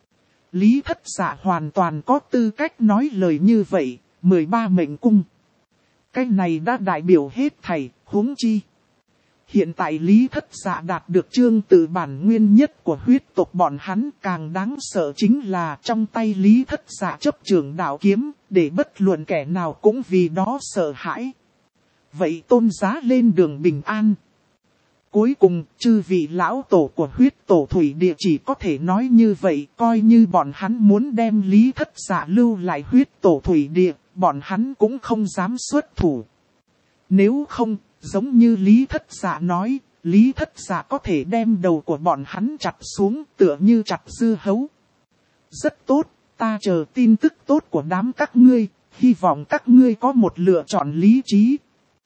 Lý Thất Dạ hoàn toàn có tư cách nói lời như vậy, 13 mệnh cung. Cái này đã đại biểu hết thảy, huống chi. Hiện tại Lý Thất Dạ đạt được chương tự bản nguyên nhất của huyết tộc bọn hắn, càng đáng sợ chính là trong tay Lý Thất Dạ chấp trường đạo kiếm, để bất luận kẻ nào cũng vì đó sợ hãi. Vậy tôn giá lên đường bình an. Cuối cùng, chư vị lão tổ của huyết tổ thủy địa chỉ có thể nói như vậy, coi như bọn hắn muốn đem Lý Thất Dạ lưu lại huyết tổ thủy địa, bọn hắn cũng không dám xuất thủ. Nếu không, giống như Lý Thất Dạ nói, Lý Thất Dạ có thể đem đầu của bọn hắn chặt xuống tựa như chặt dưa hấu. Rất tốt, ta chờ tin tức tốt của đám các ngươi, hy vọng các ngươi có một lựa chọn lý trí.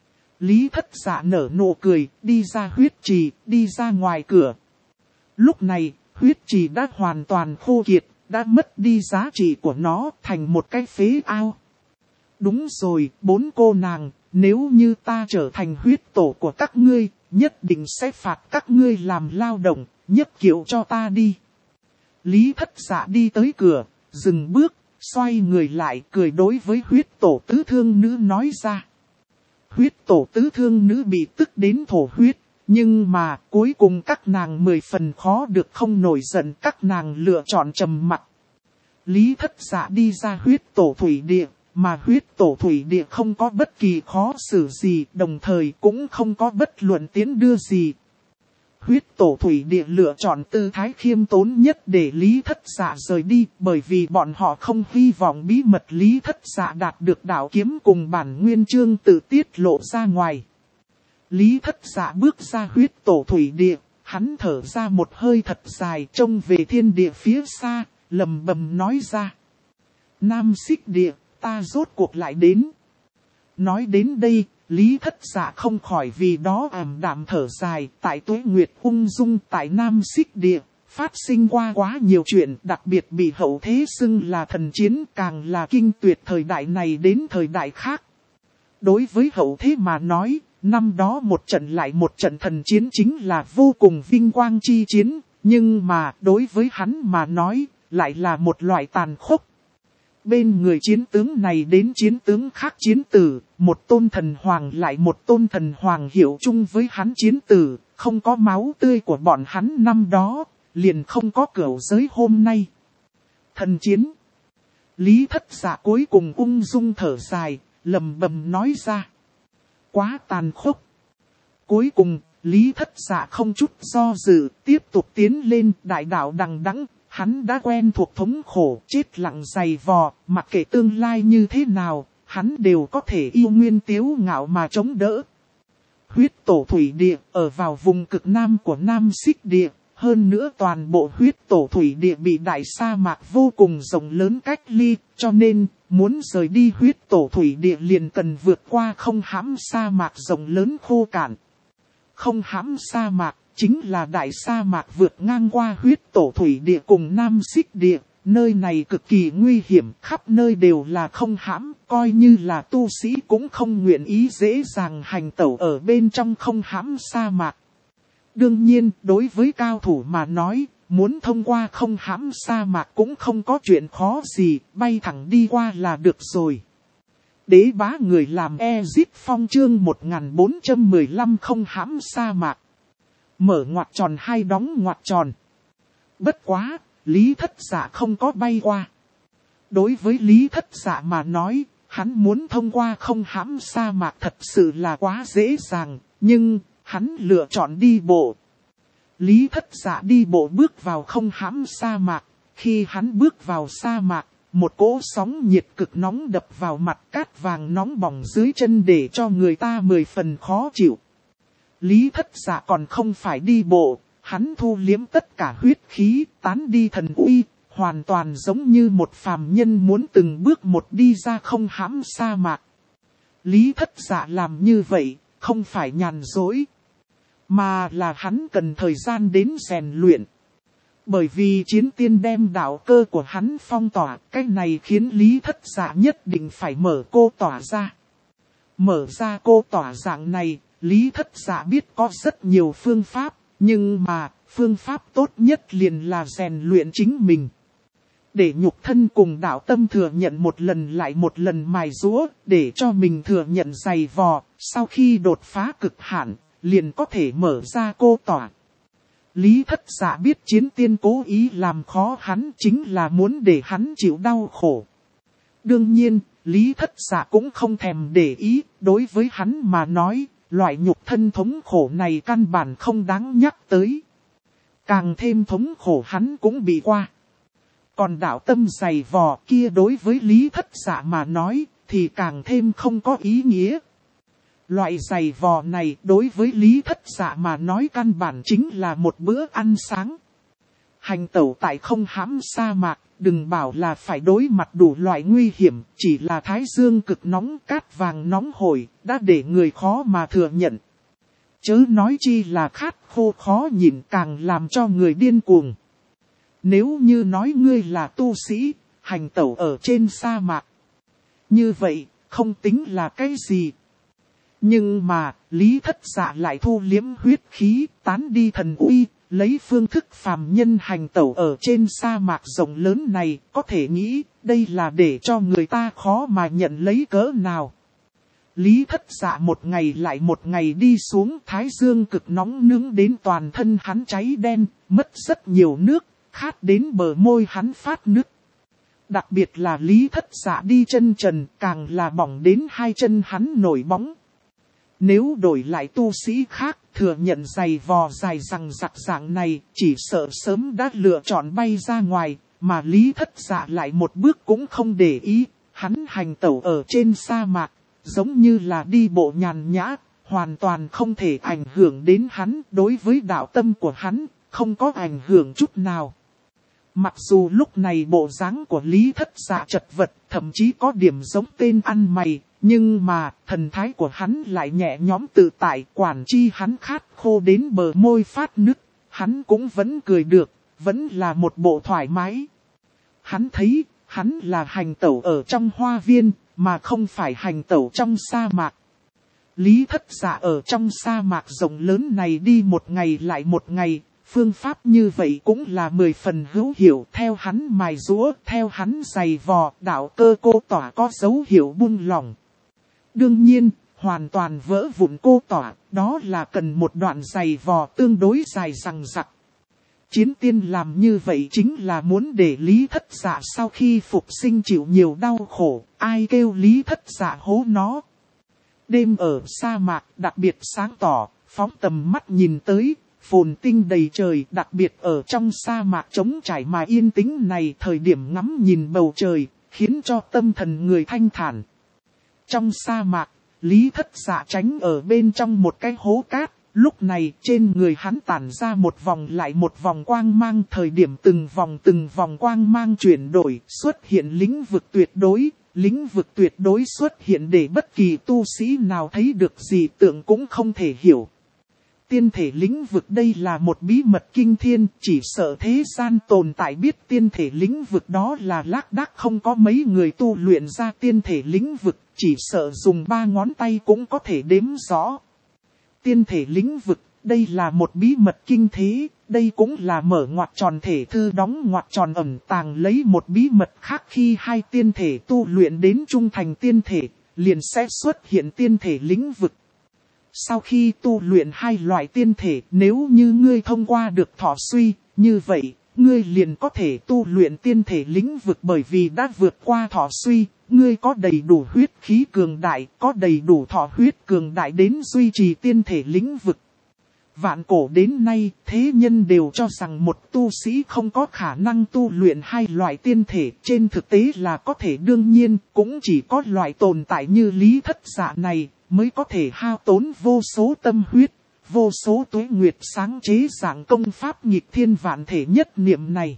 Lý Thất Dạ nở nụ cười, đi ra huyết trì, đi ra ngoài cửa. Lúc này, huyết trì đã hoàn toàn khô kiệt, đã mất đi giá trị của nó thành một cái phế ao. Đúng rồi, 4 cô nàng, nếu như ta trở thành huyết tổ của các ngươi, nhất định sẽ phạt các ngươi làm lao động, nhất kiệu cho ta đi. Lý Thất Dạ đi tới cửa, dừng bước, xoay người lại cười đối với huyết tổ tứ thương nữ nói ra. Huyết tổ tứ thương nữ bị tức đến thổ huyết, nhưng mà cuối cùng các nàng 10 phần khó được không nổi giận, các nàng lựa chọn trầm mặc. Lý Thất Dạ đi ra huyết tổ thủy địa, mà huyết tổ thủy địa không có bất kỳ khó xử gì, đồng thời cũng không có bất luận tiến đưa gì. Huyết tổ thủy địa lựa chọn tư thái khiêm tốn nhất để Lý Thất Dạ rời đi, bởi vì bọn họ không hy vọng bí mật Lý Thất Dạ đạt được đạo kiếm cùng bản nguyên chương tự tiết lộ ra ngoài. Lý Thất Dạ bước ra huyết tổ thủy địa, hắn thở ra một hơi thật dài trông về thiên địa phía xa, lầm bầm nói ra. Nam Xích Địa, ta rốt cuộc lại đến. Nói đến đây, Lý Thất Dạ không khỏi vì đó ảm đạm thở dài, tại Tuế Nguyệt ung dung tại Nam Xích Địa, phát sinh qua quá nhiều chuyện, đặc biệt bị hậu thế xưng là thần chiến, càng là kinh tuyệt thời đại này đến thời đại khác. Đối với hậu thế mà nói, năm đó một trận lại một trận thần chiến chính là vô cùng vinh quang chi chiến, nhưng mà đối với hắn mà nói, lại là một loại tàn khốc. Bên người chiến tướng này đến chiến tướng khác chiến tử, một tôn thần hoàng lại một tôn thần hoàng hiệu chung với hắn chiến tử, không có máu tươi của bọn hắn năm đó, liền không có cửu giới hôm nay. Thần chiến. Lý Thất Dạ cuối cùng ung dung thở dài, lầm bầm nói ra. Quá tàn khốc. Cuối cùng, Lý Thất Dạ không chút do dự, tiếp tục tiến lên đại đạo đằng đẵng. Hắn đã quen thuộc thống khổ, chết lặng dày vò, mặc kệ tương lai như thế nào, hắn đều có thể yêu nguyên tiếu ngạo mà chống đỡ. Huyết tổ thủy địa, ở vào vùng cực nam của Nam Xích Địa, hơn nữa toàn bộ huyết tổ thủy địa bị đại sa mạc vô cùng rộng lớn cách ly, cho nên, muốn rời đi huyết tổ thủy địa liền cần vượt qua không hãm sa mạc rộng lớn khô cạn. Không hãm sa mạc chính là đại sa mạc vượt ngang qua huyết tổ thủy địa cùng Nam Xích Địa, nơi này cực kỳ nguy hiểm, khắp nơi đều là không hãm, coi như là tu sĩ cũng không nguyện ý dễ dàng hành tẩu ở bên trong không hãm sa mạc. Đương nhiên, đối với cao thủ mà nói, muốn thông qua không hãm sa mạc cũng không có chuyện khó gì, bay thẳng đi qua là được rồi. Đế bá người làm Ezip Phong chương 1415 không hãm sa mạc. Mở ngoặc tròn hay đóng ngoặc tròn. Bất quá, Lý Thất Dạ không có bay qua. Đối với Lý Thất Dạ mà nói, hắn muốn thông qua không hãm sa mạc thật sự là quá dễ dàng, nhưng hắn lựa chọn đi bộ. Lý Thất Dạ đi bộ bước vào không hãm sa mạc, khi hắn bước vào sa mạc, một cỗ sóng nhiệt cực nóng đập vào mặt, cát vàng nóng bỏng dưới chân để cho người ta 10 phần khó chịu. Lý Thất Dạ còn không phải đi bộ, hắn thu liếm tất cả huyết khí, tán đi thần uy, hoàn toàn giống như một phàm nhân muốn từng bước một đi ra không hãm sa mạc. Lý Thất Dạ làm như vậy, không phải nhàn dối, mà là hắn cần thời gian đến rèn luyện. Bởi vì chiến tiên đem đạo cơ của hắn phong tỏa, cái này khiến Lý Thất Dạ nhất định phải mở cô tỏa ra. Mở ra cô tỏa dạng này, Lý Thất Dạ biết có rất nhiều phương pháp, nhưng mà phương pháp tốt nhất liền là rèn luyện chính mình. Để nhục thân cùng đạo tâm thừa nhận một lần lại một lần mài giũa, để cho mình thừa nhận dày vò, sau khi đột phá cực hạn, liền có thể mở ra cô tỏa. Lý Thất Dạ biết chiến tiên cố ý làm khó hắn chính là muốn để hắn chịu đau khổ. Đương nhiên, Lý Thất Dạ cũng không thèm để ý, đối với hắn mà nói, loại nhục thân thống khổ này căn bản không đáng nhắc tới. Càng thêm thống khổ hắn cũng bị qua. Còn đạo tâm dày vò kia đối với Lý Thất Dạ mà nói, thì càng thêm không có ý nghĩa. Loại giày vò này đối với Lý Thất Dạ mà nói căn bản chính là một bữa ăn sáng. Hành tẩu tại không hãm sa mạc, đừng bảo là phải đối mặt đủ loại nguy hiểm, chỉ là thái dương cực nóng, cát vàng nóng hổi, đã để người khó mà thừa nhận. Chớ nói chi là khát khô khó nhịn càng làm cho người điên cuồng. Nếu như nói ngươi là tu sĩ, hành tẩu ở trên sa mạc, như vậy, không tính là cái gì. Nhưng mà, Lý Thất Dạ lại thu liếm huyết khí, tán đi thần uy, lấy phương thức phàm nhân hành tẩu ở trên sa mạc rộng lớn này, có thể nghĩ, đây là để cho người ta khó mà nhận lấy cỡ nào. Lý Thất Dạ một ngày lại một ngày đi xuống, thái dương cực nóng nướng đến toàn thân hắn cháy đen, mất rất nhiều nước, khát đến bờ môi hắn phát nứt. Đặc biệt là Lý Thất Dạ đi chân trần, càng là bỏng đến hai chân hắn nổi bóng. Nếu đổi lại tu sĩ khác, thừa nhận giày vò dài rằng giặc dạng này, chỉ sợ sớm đã lựa chọn bay ra ngoài, mà Lý Thất Dạ lại một bước cũng không để ý, hắn hành tẩu ở trên sa mạc, giống như là đi bộ nhàn nhã, hoàn toàn không thể ảnh hưởng đến hắn, đối với đạo tâm của hắn, không có ảnh hưởng chút nào. Mặc dù lúc này bộ dáng của Lý Thất Dạ chật vật, thậm chí có điểm giống tên ăn mày, nhưng mà thần thái của hắn lại nhẹ nhõm tự tại, quản chi hắn khát khô đến bờ môi phát nứt, hắn cũng vẫn cười được, vẫn là một bộ thoải mái. Hắn thấy, hắn là hành tẩu ở trong hoa viên, mà không phải hành tẩu trong sa mạc. Lý Thất Dạ ở trong sa mạc rộng lớn này đi một ngày lại một ngày, phương pháp như vậy cũng là 10 phần hữu hiệu, theo hắn mài giũa, theo hắn giày vò, đạo cơ cô tỏa có dấu hiệu buông lỏng. Đương nhiên, hoàn toàn vỡ vụn cô tỏa, đó là cần một đoạn giày vò tương đối dài rằng rặc. Chiến tiên làm như vậy chính là muốn để Lý Thất Dạ sau khi phục sinh chịu nhiều đau khổ, ai kêu Lý Thất Dạ hố nó. Đêm ở sa mạc đặc biệt sáng tỏ, phóng tầm mắt nhìn tới, phồn tinh đầy trời, đặc biệt ở trong sa mạc trống trải mà yên tĩnh này, thời điểm ngắm nhìn bầu trời, khiến cho tâm thần người thanh thản. Trong sa mạc, Lý Thất Dạ tránh ở bên trong một cái hố cát, lúc này trên người hắn tản ra một vòng lại một vòng quang mang, thời điểm từng vòng quang mang chuyển đổi, xuất hiện lĩnh vực tuyệt đối. Lĩnh vực tuyệt đối xuất hiện để bất kỳ tu sĩ nào thấy được gì tưởng cũng không thể hiểu. Tiên thể lĩnh vực đây là một bí mật kinh thiên, chỉ sợ thế gian tồn tại biết tiên thể lĩnh vực đó là lác đác không có mấy người tu luyện ra tiên thể lĩnh vực, chỉ sợ dùng 3 ngón tay cũng có thể đếm rõ. Tiên thể lĩnh vực, đây là một bí mật kinh thế, đây cũng là mở ngoặc tròn thể thư đóng ngoặc tròn ẩn tàng lấy một bí mật khác, khi hai tiên thể tu luyện đến trung thành tiên thể, liền sẽ xuất hiện tiên thể lĩnh vực. Sau khi tu luyện hai loại tiên thể, nếu như ngươi thông qua được thọ suy, như vậy, ngươi liền có thể tu luyện tiên thể lĩnh vực, bởi vì đã vượt qua thọ suy, ngươi có đầy đủ huyết khí cường đại, có đầy đủ thọ huyết cường đại đến duy trì tiên thể lĩnh vực. Vạn cổ đến nay, thế nhân đều cho rằng một tu sĩ không có khả năng tu luyện hai loại tiên thể, trên thực tế là có thể, đương nhiên, cũng chỉ có loại tồn tại như Lý Thất Dạ này, mới có thể hao tốn vô số tâm huyết, vô số tuế nguyệt sáng chế dạng công pháp nghịch thiên vạn thể nhất niệm này.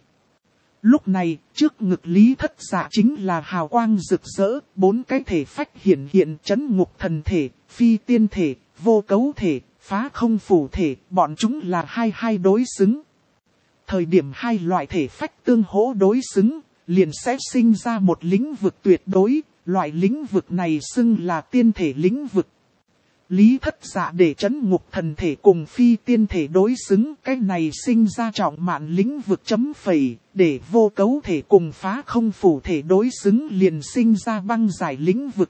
Lúc này, trước ngực Lý Thất Dạ chính là hào quang rực rỡ, 4 cái thể phách hiển hiện chấn ngục thần thể, phi tiên thể, vô cấu thể, phá không phủ thể, bọn chúng là hai đối xứng. Thời điểm hai loại thể phách tương hỗ đối xứng, liền sẽ sinh ra một lĩnh vực tuyệt đối, loại lĩnh vực này xưng là tiên thể lĩnh vực. Lý Thất Dạ để chấn ngục thần thể cùng phi tiên thể đối xứng, cái này sinh ra trọng mạn lĩnh vực chấm phẩy, để vô cấu thể cùng phá không phủ thể đối xứng liền sinh ra băng giải lĩnh vực.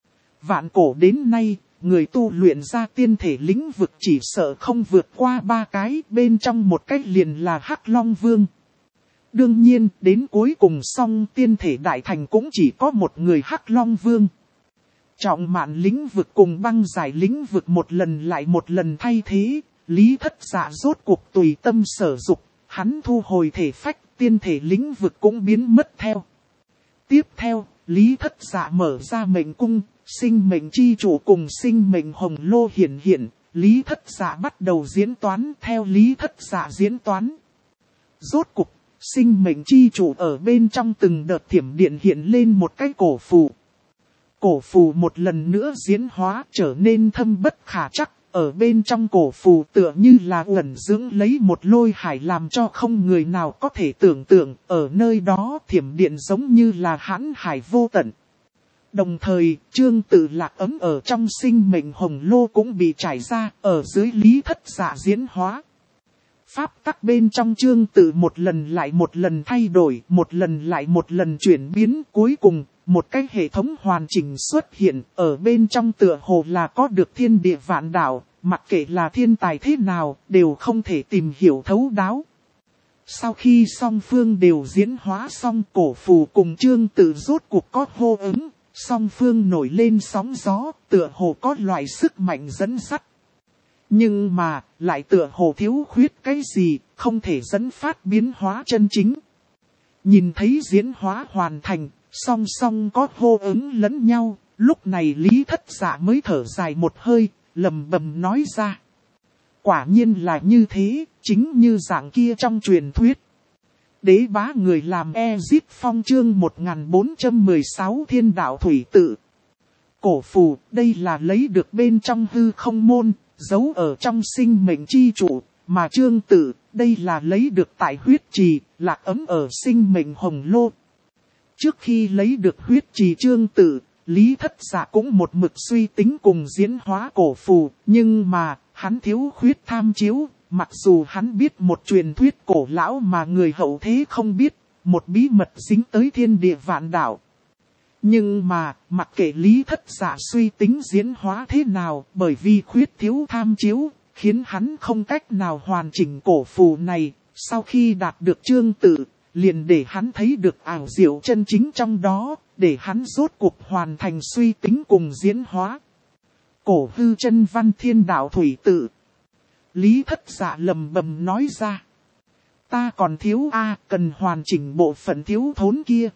Vạn cổ đến nay, người tu luyện ra tiên thể lĩnh vực chỉ sợ không vượt qua 3 cái, bên trong một cái liền là Hắc Long Vương. Đương nhiên, đến cuối cùng xong tiên thể đại thành cũng chỉ có một người Hắc Long Vương. Trọng mạn lĩnh vực cùng băng giải lĩnh vực một lần lại một lần thay thế, Lý Thất Dạ rốt cuộc tùy tâm sở dục, hắn thu hồi thể phách, tiên thể lĩnh vực cũng biến mất theo. Tiếp theo, Lý Thất Dạ mở ra mệnh cung, sinh mệnh chi chủ cùng sinh mệnh hồng lô hiện hiện. Lý Thất Dạ bắt đầu diễn toán theo Lý Thất Dạ diễn toán. Rốt cục, sinh mệnh chi chủ ở bên trong từng đợt thiểm điện hiện lên một cái cổ phù. Cổ phù một lần nữa diễn hóa trở nên thâm bất khả trắc. Ở bên trong cổ phù tựa như là ẩn dưỡng lấy một lôi hải làm cho không người nào có thể tưởng tượng. Ở nơi đó thiểm điện giống như là hãn hải vô tận. Đồng thời, Trương Tự Lạc ấm ở trong sinh mệnh hồng lô cũng bị trải ra ở dưới Lý Thất Dạ diễn hóa. Pháp tắc bên trong Trương Tự một lần lại một lần thay đổi, một lần lại một lần chuyển biến, cuối cùng, một cái hệ thống hoàn chỉnh xuất hiện, ở bên trong tựa hồ là có được thiên địa vạn đạo, mặc kệ là thiên tài thế nào, đều không thể tìm hiểu thấu đáo. Sau khi song phương đều diễn hóa xong, cổ phù cùng Trương Tự rốt cuộc có hô ứng, song phương nổi lên sóng gió, tựa hồ có loại sức mạnh dẫn dắt. Nhưng mà, lại tựa hồ thiếu khuyết cái gì, không thể dẫn phát biến hóa chân chính. Nhìn thấy diễn hóa hoàn thành, song song có hô ứng lẫn nhau, lúc này Lý Thất Dạ mới thở dài một hơi, lầm bầm nói ra. Quả nhiên là như thế, chính như dạng kia trong truyền thuyết. Đế bá người làm Ezip Phong chương 1416 Thiên Đạo Thủy Tự. Cổ phù, đây là lấy được bên trong hư không môn, giấu ở trong sinh mệnh chi trụ, mà Trương Tự, đây là lấy được tại huyết trì, lạc ấm ở sinh mệnh hồng lô. Trước khi lấy được huyết trì Trương Tự, Lý Thất Dạ cũng một mực suy tính cùng diễn hóa cổ phù, nhưng mà, hắn thiếu khuyết tham chiếu, mặc dù hắn biết một truyền thuyết cổ lão mà người hậu thế không biết, một bí mật dính tới thiên địa vạn đạo. Nhưng mà, mặc kệ Lý Thất Dạ suy tính diễn hóa thế nào, bởi vì khuyết thiếu tham chiếu, khiến hắn không cách nào hoàn chỉnh cổ phù này, sau khi đạt được Trương Tự, liền để hắn thấy được ảo diệu chân chính trong đó, để hắn rốt cuộc hoàn thành suy tính cùng diễn hóa. Cổ hư chân văn Thiên Đạo Thủy Tự. Lý Thất Dạ lầm bầm nói ra. Ta còn thiếu cần hoàn chỉnh bộ phận thiếu thốn kia.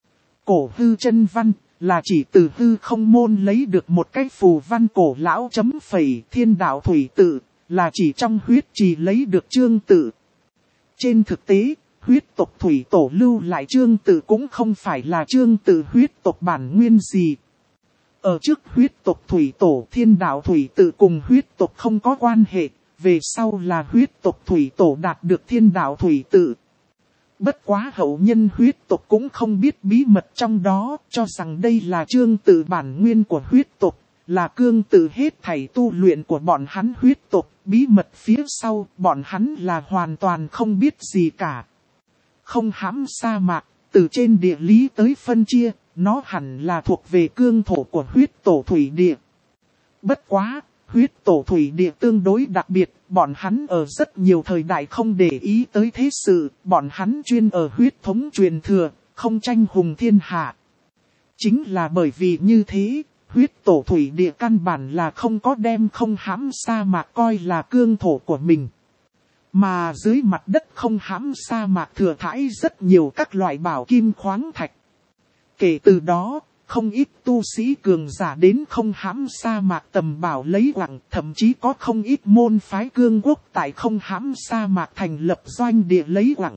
Cổ hư chân văn là chỉ từ hư không môn lấy được một cái phù văn cổ lão chấm phẩy. Thiên Đạo Thủy Tự là chỉ trong huyết trì lấy được Trương Tự. Trên thực tế, huyết tộc thủy tổ lưu lại Trương Tự cũng không phải là Trương Tự huyết tộc bản nguyên gì. Ở trước huyết tộc thủy tổ Thiên Đạo Thủy Tự cùng huyết tộc không có quan hệ, về sau là huyết tộc thủy tổ đạt được Thiên Đạo Thủy Tự. Bất quá hậu nhân huyết tộc cũng không biết bí mật trong đó, cho rằng đây là Trương Tự bản nguyên của huyết tộc, là cương tự hết thảy tu luyện của bọn hắn huyết tộc, bí mật phía sau bọn hắn là hoàn toàn không biết gì cả. Không hãm sa mạc, từ trên địa lý tới phân chia, nó hẳn là thuộc về cương thổ của huyết tổ thủy địa. Bất quá, huyết tổ thủy địa tương đối đặc biệt, bọn hắn ở rất nhiều thời đại không để ý tới thế sự, bọn hắn chuyên ở huyết thống truyền thừa, không tranh hùng thiên hạ. Chính là bởi vì như thế, huyết tổ thủy địa căn bản là không có đem không hãm sa mạc coi là cương thổ của mình. Mà dưới mặt đất không hãm sa mạc thừa thãi rất nhiều các loại bảo kim khoáng thạch. Kể từ đó, không ít tu sĩ cường giả đến không hãm sa mạc tầm bảo lấy quặng, thậm chí có không ít môn phái cương quốc tại không hãm sa mạc thành lập doanh địa lấy quặng.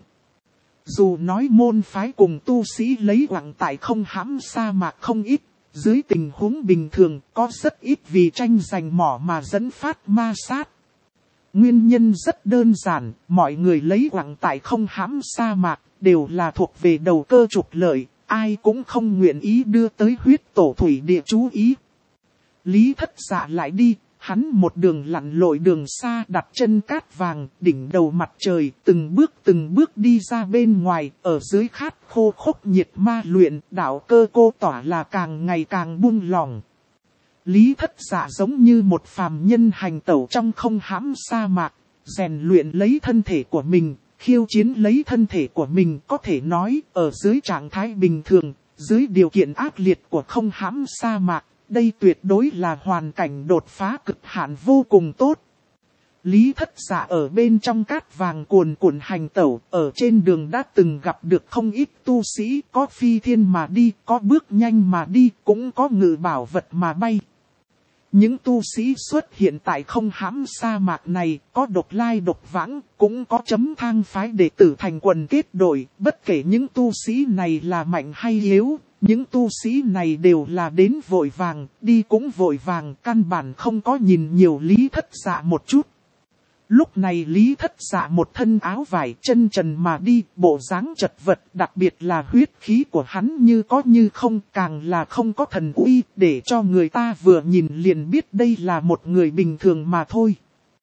Dù nói môn phái cùng tu sĩ lấy quặng tại không hãm sa mạc không ít, dưới tình huống bình thường có rất ít vì tranh giành mỏ mà dẫn phát ma sát. Nguyên nhân rất đơn giản, mọi người lấy quặng tại không hãm sa mạc đều là thuộc về đầu cơ trục lợi, ai cũng không nguyện ý đưa tới huyết tổ thủy địa chú ý. Lý Thất Dạ lại đi, hắn một đường lặn lội đường xa đặt chân cát vàng, đỉnh đầu mặt trời, từng bước đi ra bên ngoài, ở dưới khát khô khốc nhiệt ma luyện, đạo cơ cô tỏa là càng ngày càng buông lỏng. Lý Thất Dạ giống như một phàm nhân hành tẩu trong không hãm sa mạc, rèn luyện lấy thân thể của mình, khiêu chiến lấy thân thể của mình, có thể nói ở dưới trạng thái bình thường, dưới điều kiện ác liệt của không hãm sa mạc, đây tuyệt đối là hoàn cảnh đột phá cực hạn vô cùng tốt. Lý Thất Dạ ở bên trong cát vàng cuồn cuộn hành tẩu, ở trên đường đã từng gặp được không ít tu sĩ, có phi thiên mà đi, có bước nhanh mà đi, cũng có ngự bảo vật mà bay. Những tu sĩ xuất hiện tại không hãm sa mạc này, có độc lai độc vãng, cũng có chấm thang phái đệ tử thành quần kết đội, bất kể những tu sĩ này là mạnh hay yếu, những tu sĩ này đều là đến vội vàng, đi cũng vội vàng, căn bản không có nhìn nhiều Lý Thất Dạ một chút. Lúc này Lý Thất Dạ một thân áo vải chân trần mà đi, bộ dáng chật vật, đặc biệt là huyết khí của hắn như có như không, càng là không có thần uy, để cho người ta vừa nhìn liền biết đây là một người bình thường mà thôi.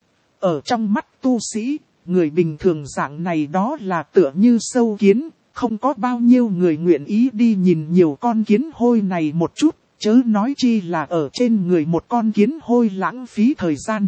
Ở trong mắt tu sĩ, người bình thường dạng này đó là tựa như sâu kiến, không có bao nhiêu người nguyện ý đi nhìn nhiều con kiến hôi này một chút, chớ nói chi là ở trên người một con kiến hôi lãng phí thời gian.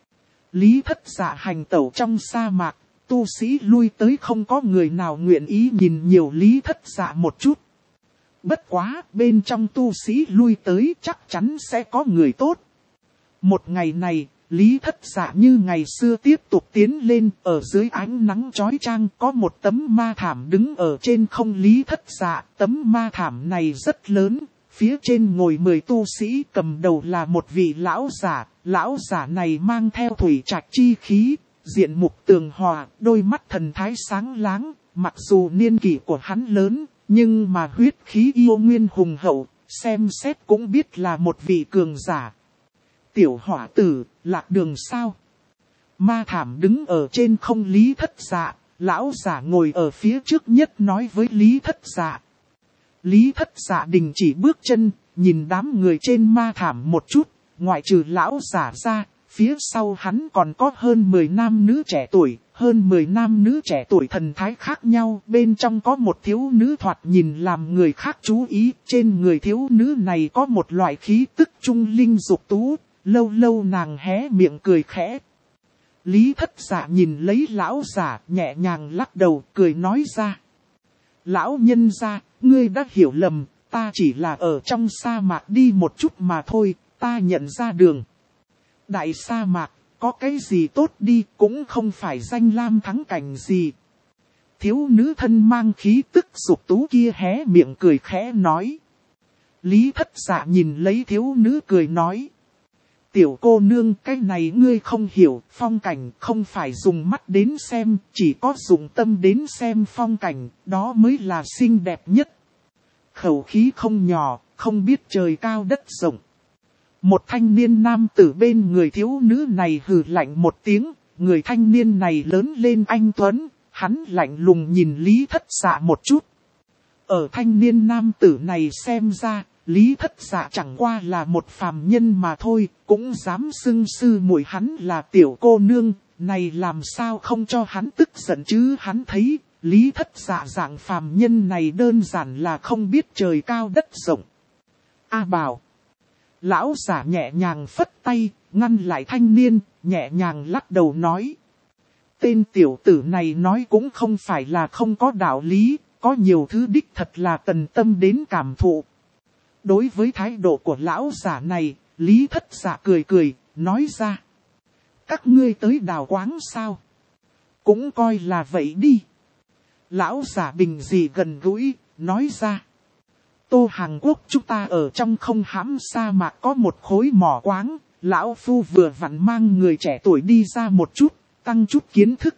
Lý Thất Dạ hành tẩu trong sa mạc, tu sĩ lui tới không có người nào nguyện ý nhìn nhiều Lý Thất Dạ một chút. Bất quá, bên trong tu sĩ lui tới chắc chắn sẽ có người tốt. Một ngày này, Lý Thất Dạ như ngày xưa tiếp tục tiến lên, ở dưới ánh nắng chói chang có một tấm ma thảm đứng ở trên không. Lý Thất Dạ, tấm ma thảm này rất lớn. Phía trên ngồi 10 tu sĩ, cầm đầu là một vị lão giả này mang theo thủy trạch chi khí, diện mục tường hòa, đôi mắt thần thái sáng láng, mặc dù niên kỷ của hắn lớn, nhưng mà huyết khí yêu nguyên hùng hậu, xem xét cũng biết là một vị cường giả. Tiểu hỏa tử, lạc đường sao? Ma thảm đứng ở trên không. Lý Thất Dạ, lão giả ngồi ở phía trước nhất nói với Lý Thất Dạ. Lý Thất Dạ đình chỉ bước chân, nhìn đám người trên ma thảm một chút, ngoại trừ lão giả ra, phía sau hắn còn có hơn 10 nam nữ trẻ tuổi, hơn 10 nam nữ trẻ tuổi thần thái khác nhau, bên trong có một thiếu nữ thoạt nhìn làm người khác chú ý, trên người thiếu nữ này có một loại khí tức trung linh dục tú, lâu lâu nàng hé miệng cười khẽ. Lý Thất Dạ nhìn lấy lão giả, nhẹ nhàng lắc đầu, cười nói ra. Lão nhân gia, ngươi đã hiểu lầm, ta chỉ là ở trong sa mạc đi một chút mà thôi, ta nhận ra đường. Đại sa mạc, có cái gì tốt đi, cũng không phải danh lam thắng cảnh gì. Thiếu nữ thân mang khí tức dục tú kia hé miệng cười khẽ nói. Lý Thất Dạ nhìn lấy thiếu nữ cười nói. Tiểu cô nương, cái này ngươi không hiểu, phong cảnh không phải dùng mắt đến xem, chỉ có dùng tâm đến xem phong cảnh, đó mới là xinh đẹp nhất. Khẩu khí không nhỏ, không biết trời cao đất rộng. Một thanh niên nam tử bên người thiếu nữ này hừ lạnh một tiếng, người thanh niên này lớn lên anh tuấn, hắn lạnh lùng nhìn Lý Thất Dạ một chút. Ở thanh niên nam tử này xem ra, Lý Thất Dạ chẳng qua là một phàm nhân mà thôi, cũng dám xưng sư muội hắn là tiểu cô nương, này làm sao không cho hắn tức giận chứ. Hắn thấy, Lý Thất Dạ dạng phàm nhân này đơn giản là không biết trời cao đất rộng. A Bảo. Lão giả nhẹ nhàng phất tay, ngăn lại thanh niên, nhẹ nhàng lắc đầu nói. Tên tiểu tử này nói cũng không phải là không có đạo lý, có nhiều thứ đích thật là cần tâm đến cảm thụ. Đối với thái độ của lão giả này, Lý Thất Dạ cười cười, nói ra. Các ngươi tới đào quáng sao? Cũng coi là vậy đi. Lão giả bình dị gần gũi, nói ra. Tô Hàng Quốc chúng ta ở trong không hãm sa mạc có một khối mỏ quáng, lão phu vừa vặn mang người trẻ tuổi đi ra một chút, tăng chút kiến thức.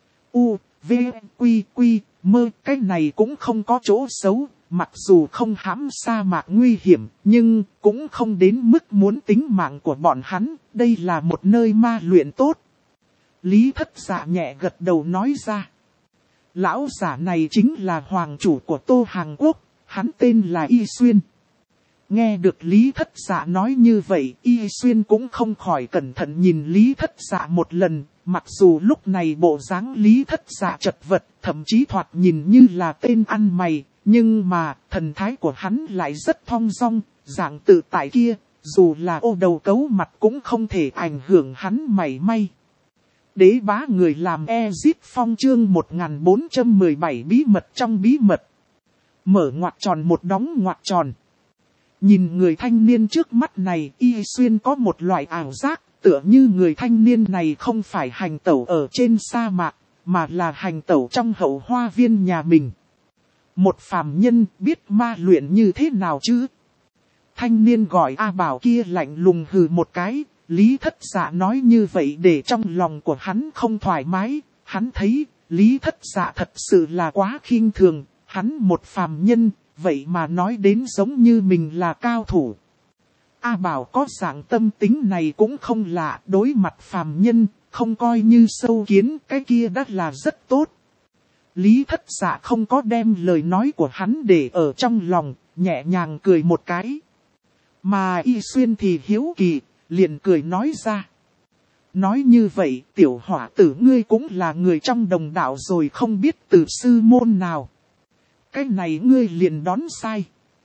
V, Quy, Mơ, cái này cũng không có chỗ xấu. Mặc dù không hãm sa mạc nguy hiểm, nhưng cũng không đến mức muốn tính mạng của bọn hắn, đây là một nơi ma luyện tốt. Lý Thất Dạ nhẹ gật đầu nói ra. Lão giả này chính là hoàng chủ của Tô Hàng Quốc, hắn tên là Y Xuyên. Nghe được Lý Thất Dạ nói như vậy, Y Xuyên cũng không khỏi cẩn thận nhìn Lý Thất Dạ một lần, mặc dù lúc này bộ dáng Lý Thất Dạ chật vật, thậm chí thoạt nhìn như là tên ăn mày. Nhưng mà, thần thái của hắn lại rất thong dong, dạng tự tại kia, dù là ô đầu cấu mặt cũng không thể ảnh hưởng hắn mảy may. Đế bá người làm Ezip Phong chương 1417 bí mật trong bí mật. Mở ngoặc tròn một đóng ngoặc tròn. Nhìn người thanh niên trước mắt này, Y Xuyên có một loại ảo giác, tựa như người thanh niên này không phải hành tẩu ở trên sa mạc, mà là hành tẩu trong hậu hoa viên nhà mình. Một phàm nhân biết ma luyện như thế nào chứ? Thanh niên gọi A Bảo kia lạnh lùng hừ một cái, Lý Thất Dạ nói như vậy để trong lòng của hắn không thoải mái, hắn thấy Lý Thất Dạ thật sự là quá khinh thường, hắn một phàm nhân, vậy mà nói đến giống như mình là cao thủ. A Bảo có dạng tâm tính này cũng không lạ, đối mặt phàm nhân, không coi như sâu kiến, cái kia đã là rất tốt. Lý Thất Dạ không có đem lời nói của hắn để ở trong lòng, nhẹ nhàng cười một cái. Mà Y Xuyên thì hiếu kỳ, liền cười nói ra. Nói như vậy, tiểu hỏa tử ngươi cũng là người trong đồng đạo rồi không biết từ sư môn nào. Cái này ngươi liền đón sai.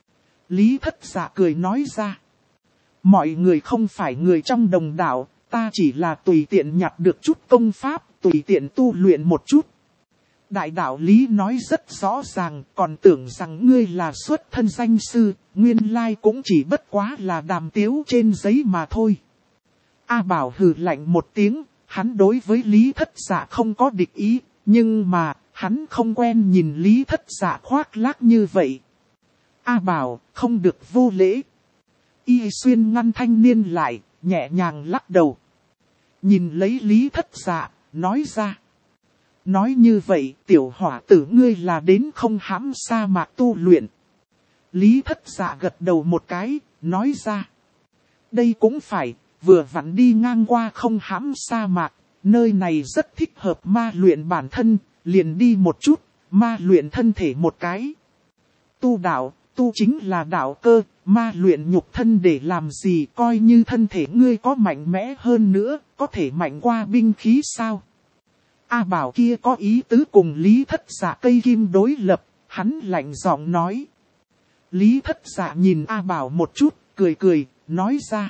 Lý Thất Dạ cười nói ra. Mọi người không phải người trong đồng đạo, ta chỉ là tùy tiện nhặt được chút công pháp, tùy tiện tu luyện một chút. Đại đạo Lý nói rất rõ ràng, còn tưởng rằng ngươi là xuất thân danh sư, nguyên lai cũng chỉ bất quá là đàm tiếu trên giấy mà thôi. A Bảo hừ lạnh một tiếng, hắn đối với Lý Thất Dạ không có địch ý, nhưng mà, hắn không quen nhìn Lý Thất Dạ khoác lác như vậy. A Bảo, không được vô lễ. Y Xuyên ngăn thanh niên lại, nhẹ nhàng lắc đầu. Nhìn lấy Lý Thất Dạ, nói ra. Nói như vậy, tiểu hỏa tử ngươi là đến không hãm sa mạc tu luyện. Lý Thất Dạ gật đầu một cái, nói ra. Đây cũng phải, vừa vặn đi ngang qua không hãm sa mạc, nơi này rất thích hợp ma luyện bản thân, liền đi một chút, ma luyện thân thể một cái. Tu đạo, tu chính là đạo cơ, ma luyện nhục thân để làm gì, coi như thân thể ngươi có mạnh mẽ hơn nữa, có thể mạnh qua binh khí sao? A Bảo kia có ý tứ cùng Lý Thất Dạ cây kim đối lập, hắn lạnh giọng nói. Lý Thất Dạ nhìn A Bảo một chút, cười cười, nói ra.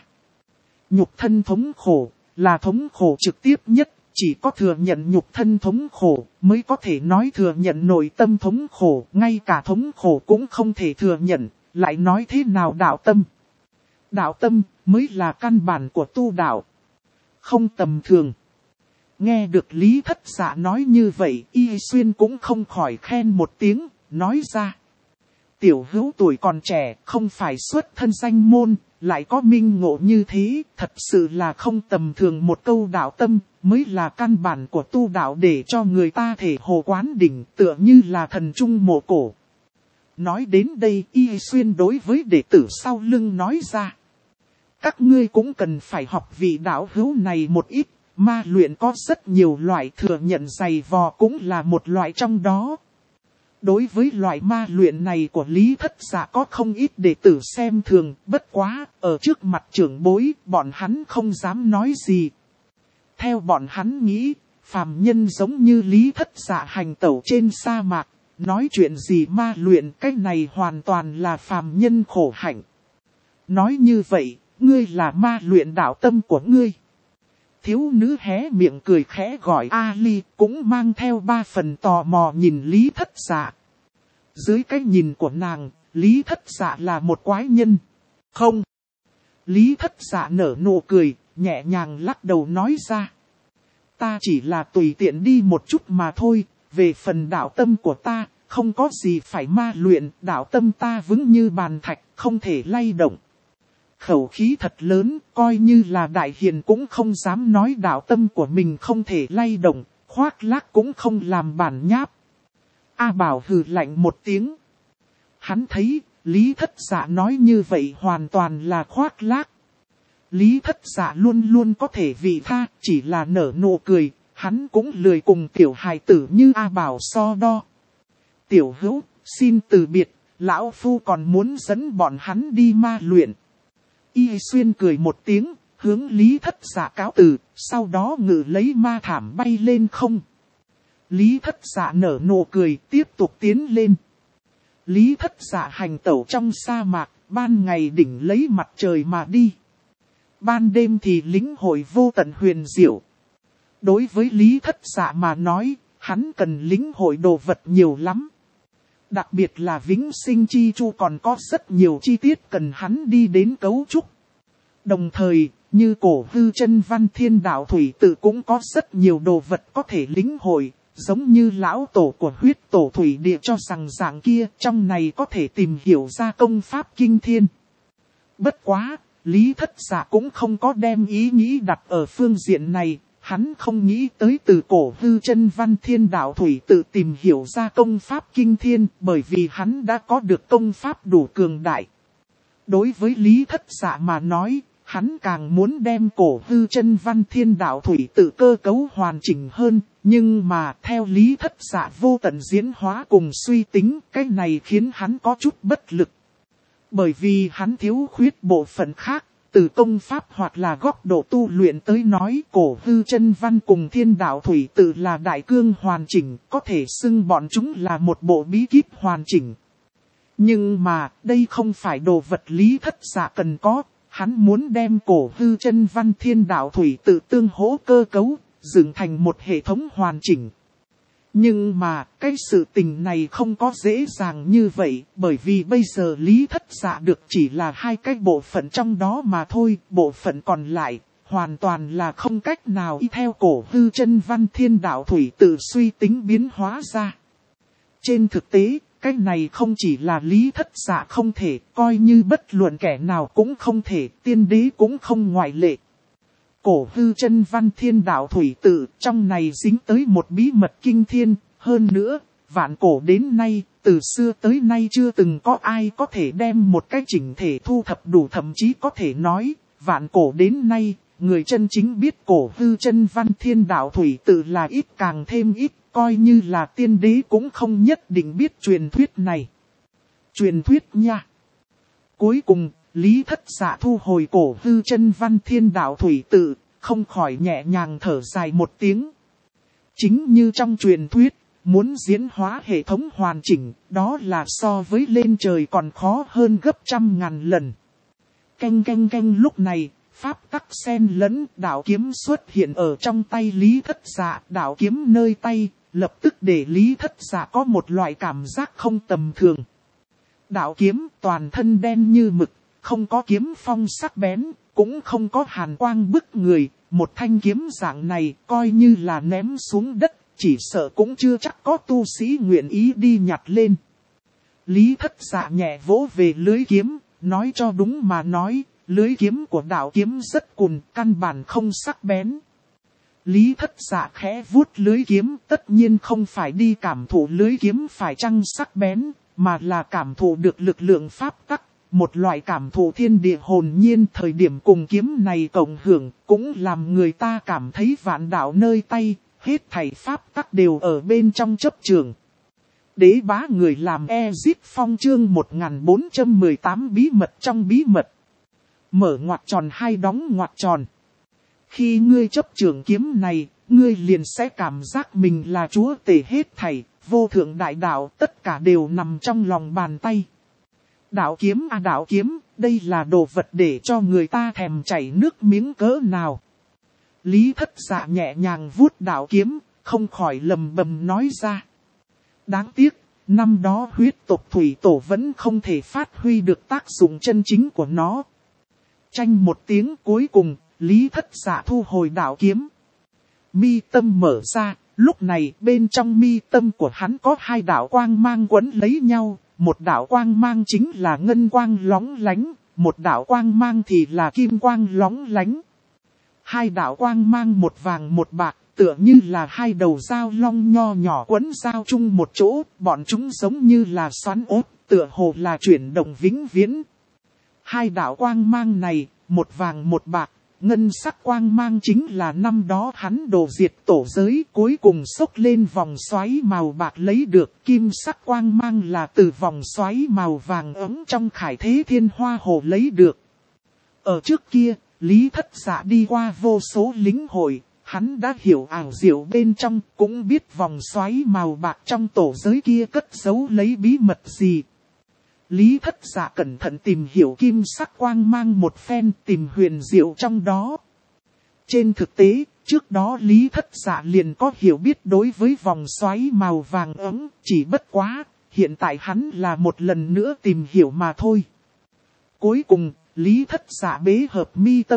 Nhục thân thống khổ, là thống khổ trực tiếp nhất, chỉ có thừa nhận nhục thân thống khổ, mới có thể nói thừa nhận nội tâm thống khổ, ngay cả thống khổ cũng không thể thừa nhận, lại nói thế nào đạo tâm. Đạo tâm, mới là căn bản của tu đạo. Không tầm thường. Nghe được Lý Thất Dạ nói như vậy, Y Xuyên cũng không khỏi khen một tiếng, nói ra. Tiểu hữu tuổi còn trẻ, không phải xuất thân danh môn, lại có minh ngộ như thế, thật sự là không tầm thường. Một câu đạo tâm, mới là căn bản của tu đạo để cho người ta thể hồ quán đỉnh, tựa như là thần trung mộ cổ. Nói đến đây, Y Xuyên đối với đệ tử sau lưng nói ra. Các ngươi cũng cần phải học vị đạo hữu này một ít. Ma luyện có rất nhiều loại, thừa nhận giày vò cũng là một loại trong đó. Đối với loại ma luyện này của Lý Thất Dạ có không ít đệ tử xem thường, bất quá, ở trước mặt trưởng bối, bọn hắn không dám nói gì. Theo bọn hắn nghĩ, phàm nhân giống như Lý Thất Dạ hành tẩu trên sa mạc, nói chuyện gì ma luyện, cái này hoàn toàn là phàm nhân khổ hạnh. Nói như vậy, ngươi là ma luyện đạo tâm của ngươi. Thiếu nữ hé miệng cười khẽ gọi Ali, cũng mang theo 3 phần tò mò nhìn Lý Thất Dạ. Dưới cái nhìn của nàng, Lý Thất Dạ là một quái nhân. Không. Lý Thất Dạ nở nụ cười, nhẹ nhàng lắc đầu nói ra. Ta chỉ là tùy tiện đi một chút mà thôi, về phần đạo tâm của ta, không có gì phải ma luyện, đạo tâm ta vững như bàn thạch, không thể lay động. Khẩu khí thật lớn, coi như là đại hiền cũng không dám nói đạo tâm của mình không thể lay động, khoác lác cũng không làm bản nháp. A Bảo hừ lạnh một tiếng. Hắn thấy, Lý Thất Dạ nói như vậy hoàn toàn là khoác lác. Lý Thất Dạ luôn luôn có thể vị tha, chỉ là nở nụ cười, hắn cũng lười cùng tiểu hài tử như A Bảo so đo. Tiểu hữu, xin từ biệt, lão phu còn muốn dẫn bọn hắn đi ma luyện. Y Xuyên cười một tiếng, hướng Lý Thất Dạ cáo từ, sau đó ngự lấy ma thảm bay lên không. Lý Thất Dạ nở nụ cười, tiếp tục tiến lên. Lý Thất Dạ hành tẩu trong sa mạc, ban ngày đỉnh lấy mặt trời mà đi. Ban đêm thì lĩnh hội vô tận huyền diệu. Đối với Lý Thất Dạ mà nói, hắn cần lĩnh hội đồ vật nhiều lắm. Đặc biệt là vĩnh sinh chi chu còn có rất nhiều chi tiết cần hắn đi đến cấu trúc. Đồng thời, Như cổ hư chân văn thiên đạo thủy tự cũng có rất nhiều đồ vật có thể lĩnh hội, giống như lão tổ của huyết tổ thủy địa cho rằng dạng kia trong này có thể tìm hiểu ra công pháp kinh thiên. Bất quá, Lý Thất Dạ cũng không có đem ý nghĩ đặt ở phương diện này, hắn không nghĩ tới từ cổ hư chân văn thiên đạo thủy tự tìm hiểu ra công pháp kinh thiên, bởi vì hắn đã có được công pháp đủ cường đại. Đối với Lý Thất Dạ mà nói, hắn càng muốn đem cổ hư chân văn thiên đạo thủy tự cơ cấu hoàn chỉnh hơn, nhưng mà theo Lý Thất Dạ vô tận diễn hóa cùng suy tính, cái này khiến hắn có chút bất lực. Bởi vì hắn thiếu khuyết bộ phận khác, từ công pháp hoặc là góc độ tu luyện tới nói cổ hư chân văn cùng thiên đạo thủy tự là đại cương hoàn chỉnh, có thể xưng bọn chúng là một bộ bí kíp hoàn chỉnh. Nhưng mà, đây không phải đồ vật Lý Thất Dạ cần có, hắn muốn đem cổ hư chân văn thiên đạo thủy tự tương hỗ cơ cấu, dựng thành một hệ thống hoàn chỉnh. Nhưng mà, cái sự tình này không có dễ dàng như vậy, bởi vì bây giờ Lý Thất Dạ được chỉ là hai cái bộ phận trong đó mà thôi, bộ phận còn lại, hoàn toàn là không cách nào y theo cổ hư chân văn thiên đạo thủy tự suy tính biến hóa ra. Trên thực tế, cái này không chỉ là Lý Thất Dạ không thể, coi như bất luận kẻ nào cũng không thể, tiên đế cũng không ngoại lệ. Cổ hư chân văn thiên đạo thủy tự trong này dính tới một bí mật kinh thiên, hơn nữa, vạn cổ đến nay, từ xưa tới nay chưa từng có ai có thể đem một cái chỉnh thể thu thập đủ, thậm chí có thể nói, vạn cổ đến nay, người chân chính biết cổ hư chân văn thiên đạo thủy tự là ít càng thêm ít, coi như là tiên đế cũng không nhất định biết truyền thuyết này. Truyền thuyết nha. Cuối cùng, Lý Thất Dạ thu hồi cổ hư chân văn thiên đạo thủy tự, không khỏi nhẹ nhàng thở dài một tiếng. Chính như trong truyền thuyết, muốn diễn hóa hệ thống hoàn chỉnh, đó là so với lên trời còn khó hơn gấp 100.000 lần. Canh canh canh lúc này, pháp tắc xen lẫn, đạo kiếm xuất hiện ở trong tay Lý Thất Dạ, đạo kiếm nơi tay, lập tức để Lý Thất Dạ có một loại cảm giác không tầm thường. Đạo kiếm toàn thân đen như mực, không có kiếm phong sắc bén, cũng không có hàn quang bức người, một thanh kiếm dạng này coi như là ném xuống đất, chỉ sợ cũng chưa chắc có tu sĩ nguyện ý đi nhặt lên. Lý Thất Dạ nhẹ vỗ về lưới kiếm, nói cho đúng mà nói, lưới kiếm của đạo kiếm rất cùn, căn bản không sắc bén. Lý Thất Dạ khẽ vuốt lưới kiếm, tất nhiên không phải đi cảm thụ lưới kiếm phải chăng sắc bén, mà là cảm thụ được lực lượng pháp tắc, một loại cảm thụ thiên địa hồn nhiên. Thời điểm cùng kiếm này cộng hưởng, cũng làm người ta cảm thấy vạn đạo nơi tay, hết thảy pháp tắc đều ở bên trong chấp trường. Đế bá người làm Ezip Phong chương 1418 bí mật trong bí mật. Mở ngoặc tròn hai đóng ngoặc tròn. Khi ngươi chấp trường kiếm này, ngươi liền sẽ cảm giác mình là chúa tể hết thảy, vô thượng đại đạo, tất cả đều nằm trong lòng bàn tay. Đạo kiếm à đạo kiếm, đây là đồ vật để cho người ta thèm chảy nước miếng cỡ nào. Lý Thất Dạ nhẹ nhàng vuốt đạo kiếm, không khỏi lầm bầm nói ra. Đáng tiếc, năm đó huyết tộc thủy tổ vẫn không thể phát huy được tác dụng chân chính của nó. Chanh một tiếng cuối cùng, Lý Thất Dạ thu hồi đạo kiếm. Mi tâm mở ra, lúc này bên trong mi tâm của hắn có hai đạo quang mang quấn lấy nhau. Một đạo quang mang chính là ngân quang lóng lánh, một đạo quang mang thì là kim quang lóng lánh. Hai đạo quang mang một vàng một bạc, tựa như là hai đầu dao long nho nhỏ quấn giao chung một chỗ, bọn chúng giống như là xoắn ốt, tựa hồ là chuyển động vĩnh viễn. Hai đạo quang mang này, một vàng một bạc, ngân sắc quang mang chính là năm đó hắn đồ diệt tổ giới, cuối cùng xốc lên vòng xoáy màu bạc lấy được. Kim sắc quang mang là từ vòng xoáy màu vàng ấm trong khải thế thiên hoa hồ lấy được. Ở trước kia, Lý Thất Dạ đi qua vô số lĩnh hội, hắn đã hiểu ảo diệu bên trong, cũng biết vòng xoáy màu bạc trong tổ giới kia cất giấu lấy bí mật gì. Lý Thất Dạ cẩn thận tìm hiểu kim sắc quang mang một phen, tìm huyền diệu trong đó. Trên thực tế, trước đó Lý Thất Dạ liền có hiểu biết đối với vòng xoáy màu vàng ấm, chỉ bất quá, hiện tại hắn là một lần nữa tìm hiểu mà thôi. Cuối cùng, Lý Thất Dạ bế hợp mi tâm,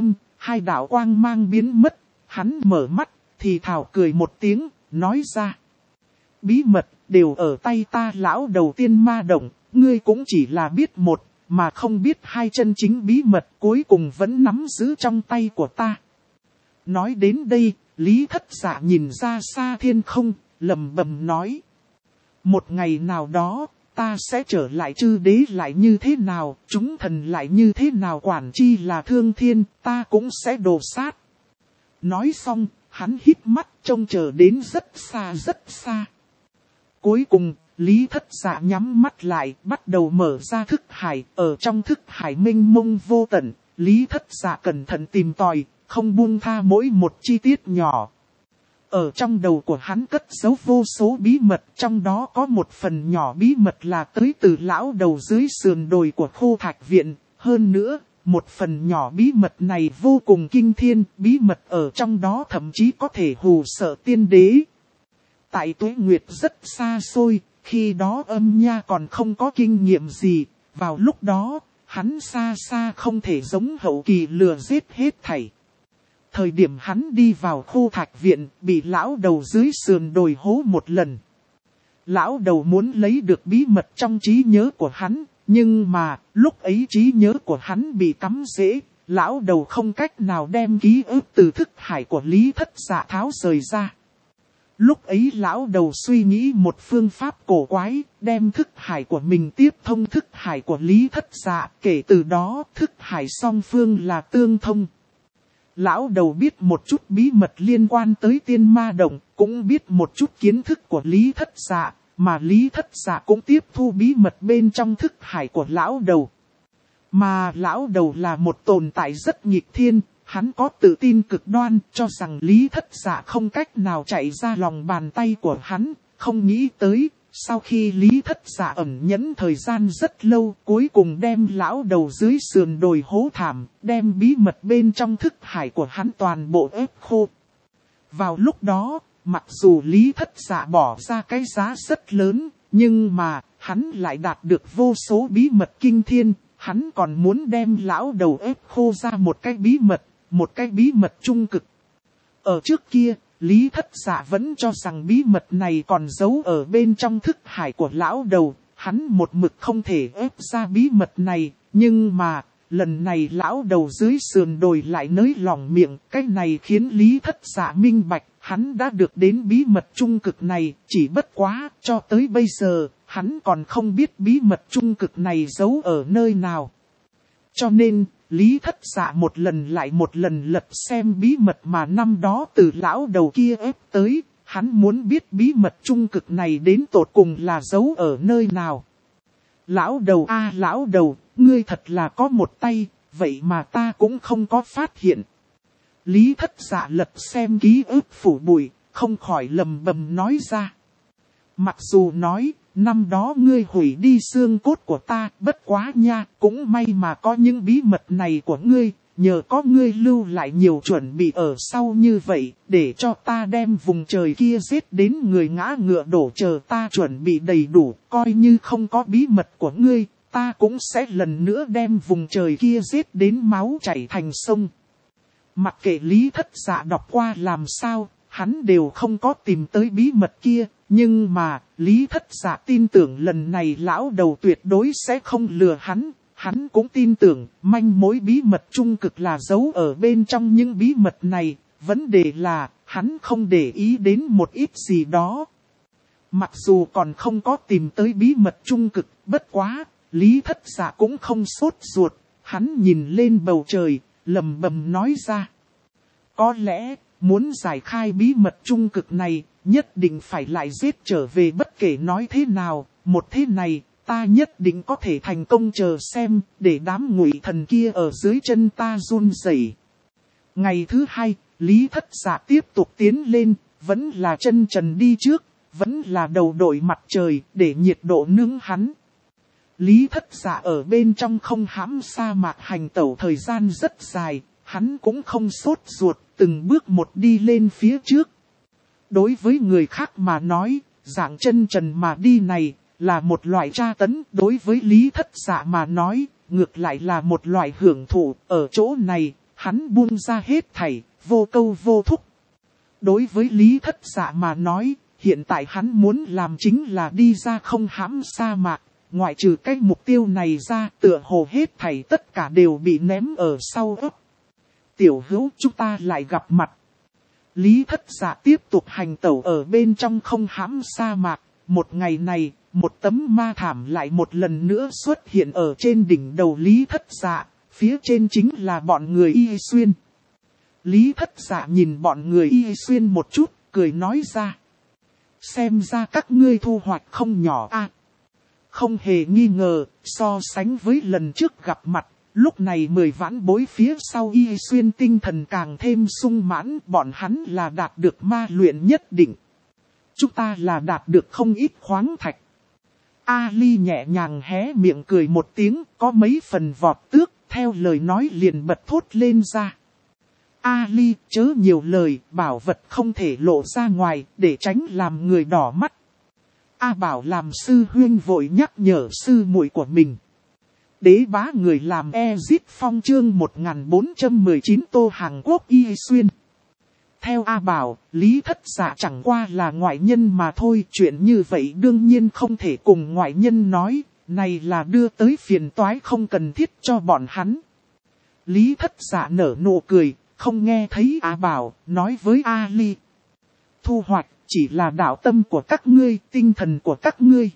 hai đạo quang mang biến mất, hắn mở mắt, thì thào cười một tiếng, nói ra. Bí mật đều ở tay ta lão đầu tiên ma động, ngươi cũng chỉ là biết một, mà không biết hai chân chính bí mật cuối cùng vẫn nắm giữ trong tay của ta. Nói đến đây, Lý Thất Dạ nhìn ra xa thiên không, lẩm bẩm nói. Một ngày nào đó, ta sẽ trở lại chư đế lại như thế nào, chúng thần lại như thế nào, quản chi là thương thiên, ta cũng sẽ đồ sát. Nói xong, hắn hít mắt trông chờ đến rất xa. Cuối cùng, Lý Thất Dạ nhắm mắt lại, bắt đầu mở ra thức hải, ở trong thức hải mênh mông vô tận, Lý Thất Dạ cẩn thận tìm tòi, không buông tha mỗi một chi tiết nhỏ. Ở trong đầu của hắn cất giấu vô số bí mật, trong đó có một phần nhỏ bí mật là tới từ lão đầu dưới sườn đồi của Khô Thạch Viện. Hơn nữa, một phần nhỏ bí mật này vô cùng kinh thiên, bí mật ở trong đó thậm chí có thể hù sợ tiên đế. Tại Tuế Nguyệt rất xa xôi, khi đó Âm Nha còn không có kinh nghiệm gì, vào lúc đó, hắn xa không thể giống hậu kỳ lừa giết hết thảy. Thời điểm hắn đi vào Khô Thạch Viện, bị lão đầu dưới sườn đồi hố một lần. Lão đầu muốn lấy được bí mật trong trí nhớ của hắn, nhưng mà, lúc ấy trí nhớ của hắn bị cắm rễ, lão đầu không cách nào đem ký ức từ thức hải của Lý Thất Dạ tháo rời ra. Lúc ấy lão đầu suy nghĩ một phương pháp cổ quái, đem thức hải của mình tiếp thông thức hải của Lý Thất Dạ, kể từ đó thức hải song phương là tương thông. Lão đầu biết một chút bí mật liên quan tới tiên ma động, cũng biết một chút kiến thức của Lý Thất Dạ, mà Lý Thất Dạ cũng tiếp thu bí mật bên trong thức hải của lão đầu. Mà lão đầu là một tồn tại rất nghịch thiên, hắn có tự tin cực đoan, cho rằng Lý Thất Dạ không cách nào chạy ra lòng bàn tay của hắn, không nghĩ tới. Sau khi Lý Thất Dạ ẩn nhẫn thời gian rất lâu, cuối cùng đem lão đầu dưới sườn đồi hố thảm, đem bí mật bên trong thức hải của hắn toàn bộ ép khô. Vào lúc đó, mặc dù Lý Thất Dạ bỏ ra cái giá rất lớn, nhưng mà, hắn lại đạt được vô số bí mật kinh thiên, hắn còn muốn đem lão đầu ép khô ra một cái bí mật trung cực. Ở trước kia, Lý Thất Dạ vẫn cho rằng bí mật này còn giấu ở bên trong thức hải của lão đầu, hắn một mực không thể ép ra bí mật này, nhưng mà, lần này lão đầu dưới sườn đồi lại nới lỏng miệng, cái này khiến Lý Thất Dạ minh bạch, hắn đã được đến bí mật trung cực này, chỉ bất quá, cho tới bây giờ, hắn còn không biết bí mật trung cực này giấu ở nơi nào. Cho nên, Lý Thất Dạ một lần lại một lần lật xem bí mật mà năm đó từ lão đầu kia ép tới, hắn muốn biết bí mật trung cực này đến tột cùng là giấu ở nơi nào. Lão đầu lão đầu, ngươi thật là có một tay, vậy mà ta cũng không có phát hiện. Lý Thất Dạ lật xem ký ức phủ bụi, không khỏi lầm bầm nói ra. Mặc dù nói, năm đó ngươi hủy đi xương cốt của ta, bất quá nha, cũng may mà có những bí mật này của ngươi, nhờ có ngươi lưu lại nhiều chuẩn bị ở sau như vậy, để cho ta đem vùng trời kia giết đến người ngã ngựa đổ, chờ ta chuẩn bị đầy đủ, coi như không có bí mật của ngươi, ta cũng sẽ lần nữa đem vùng trời kia giết đến máu chảy thành sông. Mặc kệ Lý Thất Dạ đọc qua làm sao, hắn đều không có tìm tới bí mật kia, nhưng mà, Lý Thất Dạ tin tưởng lần này lão đầu tuyệt đối sẽ không lừa hắn, hắn cũng tin tưởng manh mối bí mật trung cực là giấu ở bên trong những bí mật này, vấn đề là, hắn không để ý đến một ít gì đó. Mặc dù còn không có tìm tới bí mật trung cực, bất quá, Lý Thất Dạ cũng không sốt ruột, hắn nhìn lên bầu trời, lầm bầm nói ra. Có lẽ, muốn giải khai bí mật trung cực này, nhất định phải lại giết trở về, bất kể nói thế nào, một thế này, ta nhất định có thể thành công, chờ xem, để đám ngụy thần kia ở dưới chân ta run rẩy. Ngày thứ hai, Lý Thất Dạ tiếp tục tiến lên, vẫn là chân trần đi trước, vẫn là đầu đội mặt trời, để nhiệt độ nướng hắn. Lý Thất Dạ ở bên trong không hãm sa mạc hành tẩu thời gian rất dài, hắn cũng không sốt ruột, từng bước một đi lên phía trước. Đối với người khác mà nói, dạng chân trần mà đi này, là một loại tra tấn. Đối với Lý Thất Dạ mà nói, ngược lại là một loại hưởng thụ. Ở chỗ này, hắn buông ra hết thảy, vô câu vô thúc. Đối với Lý Thất Dạ mà nói, hiện tại hắn muốn làm chính là đi ra không hãm sa mạc. Ngoại trừ cái mục tiêu này ra, tựa hồ hết thảy tất cả đều bị ném ở sau ấp. Tiểu hữu, chúng ta lại gặp mặt. Lý Thất Dạ tiếp tục hành tẩu ở bên trong không hãm sa mạc. Một ngày này, một tấm ma thảm lại một lần nữa xuất hiện ở trên đỉnh đầu Lý Thất Dạ. Phía trên chính là bọn người Y Xuyên. Lý Thất Dạ nhìn bọn người Y Xuyên một chút, cười nói ra. Xem ra các ngươi thu hoạch không nhỏ a. Không hề nghi ngờ, so sánh với lần trước gặp mặt, lúc này 10 vãn bối phía sau Y Xuyên tinh thần càng thêm sung mãn, bọn hắn là đạt được ma luyện nhất định. Chúng ta là đạt được không ít khoáng thạch. Ali nhẹ nhàng hé miệng cười một tiếng, có mấy phần vọt tước, theo lời nói liền bật thốt lên ra. Ali, chớ nhiều lời, bảo vật không thể lộ ra ngoài, để tránh làm người đỏ mắt. A Bảo làm sư huyên vội nhắc nhở sư muội của mình. Đế bá người làm Ezit Phong chương 1419 Tô Hàn Quốc Y Xuyên. Theo A Bảo, Lý Thất Dạ chẳng qua là ngoại nhân mà thôi. Chuyện như vậy đương nhiên không thể cùng ngoại nhân nói. Này là đưa tới phiền toái không cần thiết cho bọn hắn. Lý Thất Dạ nở nụ cười, không nghe thấy A Bảo nói với Ali. Thu hoạch chỉ là đạo tâm của các ngươi, tinh thần của các ngươi.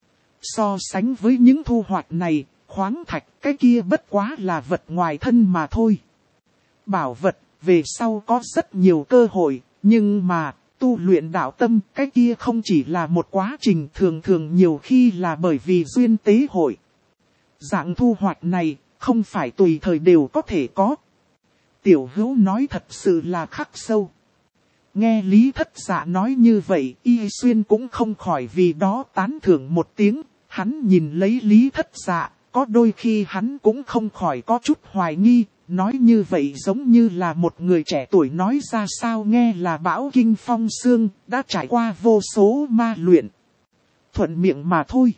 So sánh với những thu hoạch này, khoáng thạch cái kia bất quá là vật ngoài thân mà thôi. Bảo vật, về sau có rất nhiều cơ hội, nhưng mà, tu luyện đạo tâm cái kia không chỉ là một quá trình, thường nhiều khi là bởi vì duyên tế hội. Dạng thu hoạch này, không phải tùy thời đều có thể có. Tiểu hữu nói thật sự là khắc sâu. Nghe Lý Thất Dạ nói như vậy, Y Xuyên cũng không khỏi vì đó tán thưởng một tiếng. Hắn nhìn lấy Lý Thất Dạ, có đôi khi hắn cũng không khỏi có chút hoài nghi. Nói như vậy giống như là một người trẻ tuổi nói ra sao nghe là bão kinh phong sương, đã trải qua vô số ma luyện. Thuận miệng mà thôi.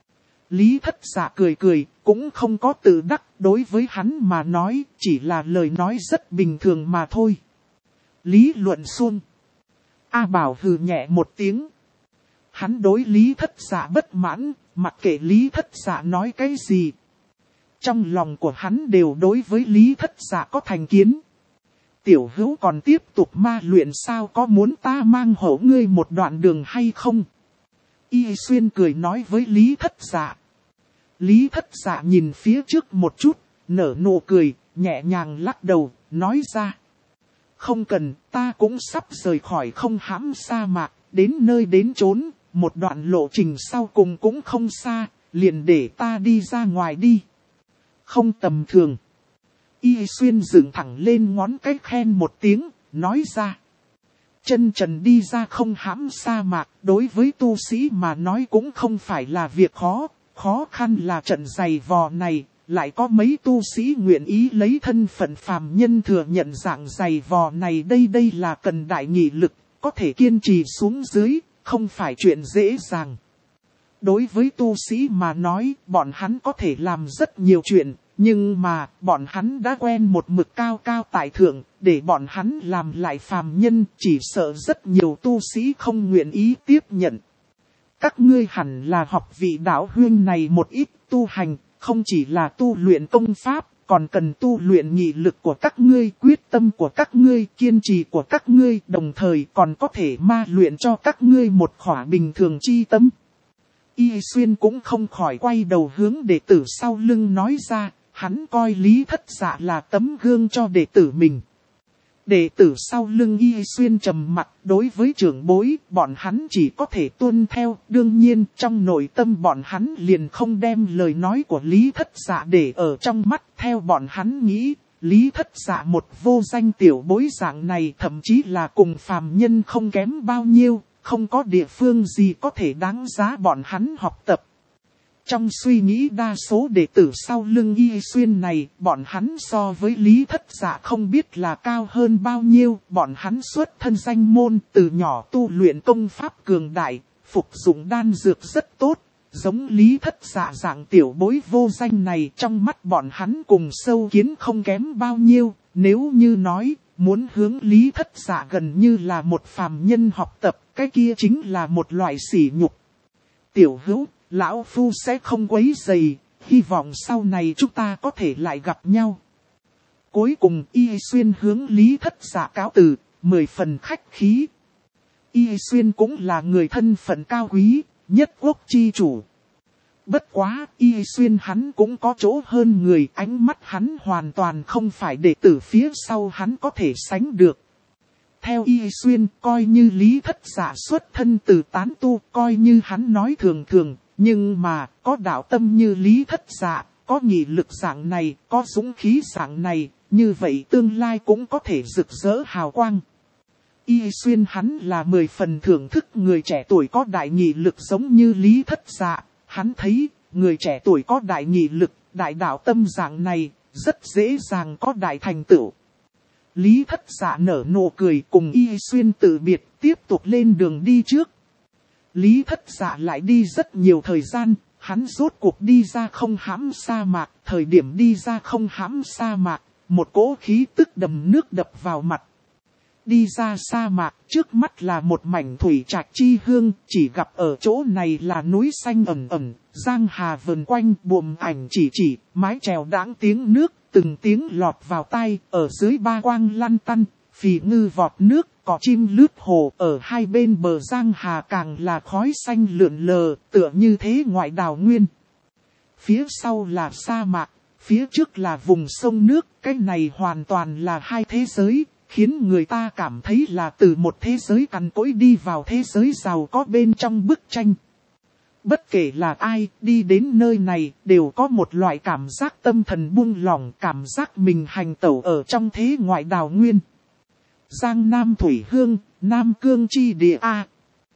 Lý Thất Dạ cười cười, cũng không có tự đắc, đối với hắn mà nói, chỉ là lời nói rất bình thường mà thôi. Lý luận xuông. A Bảo hừ nhẹ một tiếng. Hắn đối Lý Thất Dạ bất mãn, mặc kệ Lý Thất Dạ nói cái gì. Trong lòng của hắn đều đối với Lý Thất Dạ có thành kiến. Tiểu hữu còn tiếp tục ma luyện sao, có muốn ta mang hộ ngươi một đoạn đường hay không? Y Xuyên cười nói với Lý Thất Dạ. Lý Thất Dạ nhìn phía trước một chút, nở nụ cười, nhẹ nhàng lắc đầu, nói ra. Không cần, ta cũng sắp rời khỏi không hãm sa mạc, đến nơi đến chốn, một đoạn lộ trình sau cùng cũng không xa, liền để ta đi ra ngoài đi. Không tầm thường. Y Xuyên dựng thẳng lên ngón cái khen một tiếng, nói ra. Chân trần đi ra không hãm sa mạc, đối với tu sĩ mà nói cũng không phải là việc khó, khó khăn là trận giày vò này, lại có mấy tu sĩ nguyện ý lấy thân phận phàm nhân thừa nhận dạng giày vò này, đây là cần đại nghị lực, có thể kiên trì xuống dưới, không phải chuyện dễ dàng. Đối với tu sĩ mà nói, bọn hắn có thể làm rất nhiều chuyện, nhưng mà, bọn hắn đã quen một mực cao cao tại thượng, để bọn hắn làm lại phàm nhân, chỉ sợ rất nhiều tu sĩ không nguyện ý tiếp nhận. Các ngươi hẳn là học vị đạo huyên này một ít tu hành, không chỉ là tu luyện công pháp, còn cần tu luyện nghị lực của các ngươi, quyết tâm của các ngươi, kiên trì của các ngươi, đồng thời còn có thể ma luyện cho các ngươi một khỏa bình thường chi tâm. Y Xuyên cũng không khỏi quay đầu hướng đệ tử sau lưng nói ra, hắn coi Lý Thất Dạ là tấm gương cho đệ tử mình. Đệ tử sau lưng Y Xuyên trầm mặt, đối với trưởng bối, bọn hắn chỉ có thể tuân theo, đương nhiên trong nội tâm bọn hắn liền không đem lời nói của Lý Thất Dạ để ở trong mắt, theo bọn hắn nghĩ, Lý Thất Dạ một vô danh tiểu bối dạng này thậm chí là cùng phàm nhân không kém bao nhiêu, không có địa phương gì có thể đáng giá bọn hắn học tập. Trong suy nghĩ đa số đệ tử sau lưng Y Xuyên này, bọn hắn so với Lý Thất Dạ không biết là cao hơn bao nhiêu, bọn hắn xuất thân danh môn, từ nhỏ tu luyện công pháp cường đại, phục dụng đan dược rất tốt, giống Lý Thất Dạ dạng tiểu bối vô danh này trong mắt bọn hắn cùng sâu kiến không kém bao nhiêu, Nếu như nói, muốn hướng Lý Thất Dạ gần như là một phàm nhân học tập, cái kia chính là một loại sỉ nhục. Tiểu hữu, lão phu sẽ không quấy rầy, hy vọng sau này chúng ta có thể lại gặp nhau. Cuối cùng Y Xuyên hướng Lý Thất Dạ cáo từ, 10 phần khách khí. Y Xuyên cũng là người thân phận cao quý, nhất quốc chi chủ. Bất quá, Y Xuyên hắn cũng có chỗ hơn người, ánh mắt hắn hoàn toàn không phải đệ tử phía sau hắn có thể sánh được. Theo Y Xuyên, coi như Lý Thất Dạ xuất thân từ tán tu, coi như hắn nói thường thường, nhưng mà, có đạo tâm như Lý Thất Dạ, có nghị lực dạng này, có dũng khí dạng này, như vậy tương lai cũng có thể rực rỡ hào quang. Y Xuyên hắn là 10 phần thưởng thức người trẻ tuổi có đại nghị lực giống như Lý Thất Dạ. Hắn thấy, người trẻ tuổi có đại nghị lực, đại đạo tâm dạng này, rất dễ dàng có đại thành tựu. Lý Thất Dạ nở nụ cười cùng Y Xuyên từ biệt, tiếp tục lên đường đi trước. Lý Thất Dạ lại đi rất nhiều thời gian, hắn rốt cuộc đi ra không hãm sa mạc, thời điểm đi ra không hãm sa mạc, một cỗ khí tức đầm nước đập vào mặt. Đi ra sa mạc, trước mắt là một mảnh thủy trạch chi hương, chỉ gặp ở chỗ này là núi xanh ẩn ẩn, giang hà vần quanh, buồm ảnh chỉ, mái chèo đãng tiếng nước, từng tiếng lọt vào tai, ở dưới ba quang lăn tăn, phì ngư vọt nước, cỏ chim lướt hồ, ở hai bên bờ giang hà càng là khói xanh lượn lờ, tựa như thế ngoại đào nguyên. Phía sau là sa mạc, phía trước là vùng sông nước, cái này hoàn toàn là hai thế giới. Khiến người ta cảm thấy là từ một thế giới cằn cỗi đi vào thế giới giàu có bên trong bức tranh. Bất kể là ai đi đến nơi này đều có một loại cảm giác tâm thần buông lỏng, cảm giác mình hành tẩu ở trong thế ngoại đào nguyên. Giang Nam Thủy Hương, Nam Cương Chi Địa A.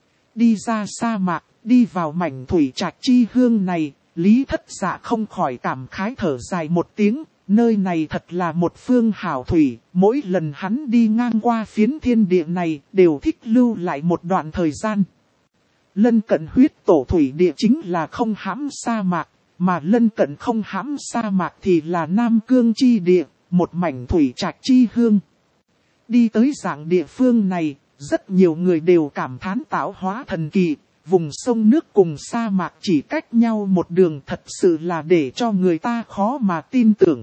Đi ra sa mạc, đi vào mảnh thủy trạch chi hương này, Lý Thất Dạ không khỏi cảm khái thở dài một tiếng. Nơi này thật là một phương hảo thủy, mỗi lần hắn đi ngang qua phiến thiên địa này đều thích lưu lại một đoạn thời gian. Lân cận huyết tổ thủy địa chính là không hãm sa mạc, mà lân cận không hãm sa mạc thì là Nam Cương chi địa, một mảnh thủy trạch chi hương. Đi tới dạng địa phương này, rất nhiều người đều cảm thán tạo hóa thần kỳ. Vùng sông nước cùng sa mạc chỉ cách nhau một đường thật sự là để cho người ta khó mà tin tưởng.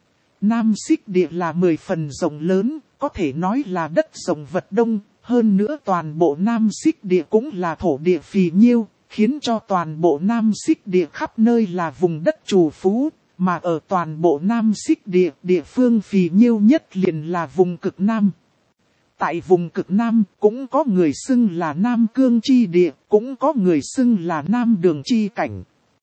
Nam Xích Địa là 10 phần rộng lớn, có thể nói là đất rộng vật đông, hơn nữa toàn bộ Nam Xích Địa cũng là thổ địa phì nhiêu, khiến cho toàn bộ Nam Xích Địa khắp nơi là vùng đất trù phú, mà ở toàn bộ Nam Xích Địa, địa phương phì nhiêu nhất liền là vùng cực Nam. Tại vùng cực Nam cũng có người xưng là Nam Cương chi địa, cũng có người xưng là Nam Đường chi cảnh.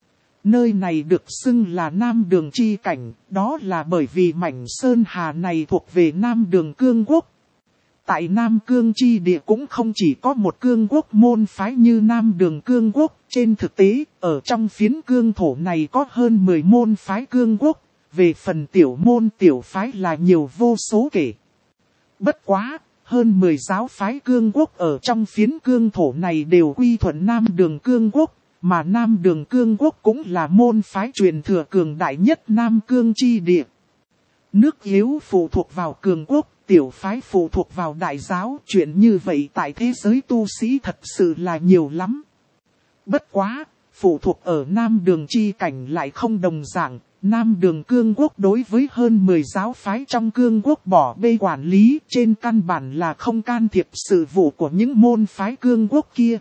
Nơi này được xưng là Nam Đường chi cảnh, đó là bởi vì mảnh sơn hà này thuộc về Nam Đường cương quốc. Tại Nam Cương chi địa cũng không chỉ có một cương quốc môn phái như Nam Đường cương quốc, trên thực tế, ở trong phiến cương thổ này có hơn 10 môn phái cương quốc, về phần tiểu môn tiểu phái là nhiều vô số kể. Bất quá, hơn 10 giáo phái cương quốc ở trong phiến cương thổ này đều quy thuận Nam Đường cương quốc. Mà Nam Đường cương quốc cũng là môn phái truyền thừa cường đại nhất Nam Cương chi địa. Nước yếu phụ thuộc vào cường quốc, tiểu phái phụ thuộc vào đại giáo. Chuyện như vậy tại thế giới tu sĩ thật sự là nhiều lắm. Bất quá, phụ thuộc ở Nam Đường chi cảnh lại không đồng dạng. Nam Đường cương quốc đối với hơn 10 giáo phái trong cương quốc bỏ bê quản lý, trên căn bản là không can thiệp sự vụ của những môn phái cương quốc kia.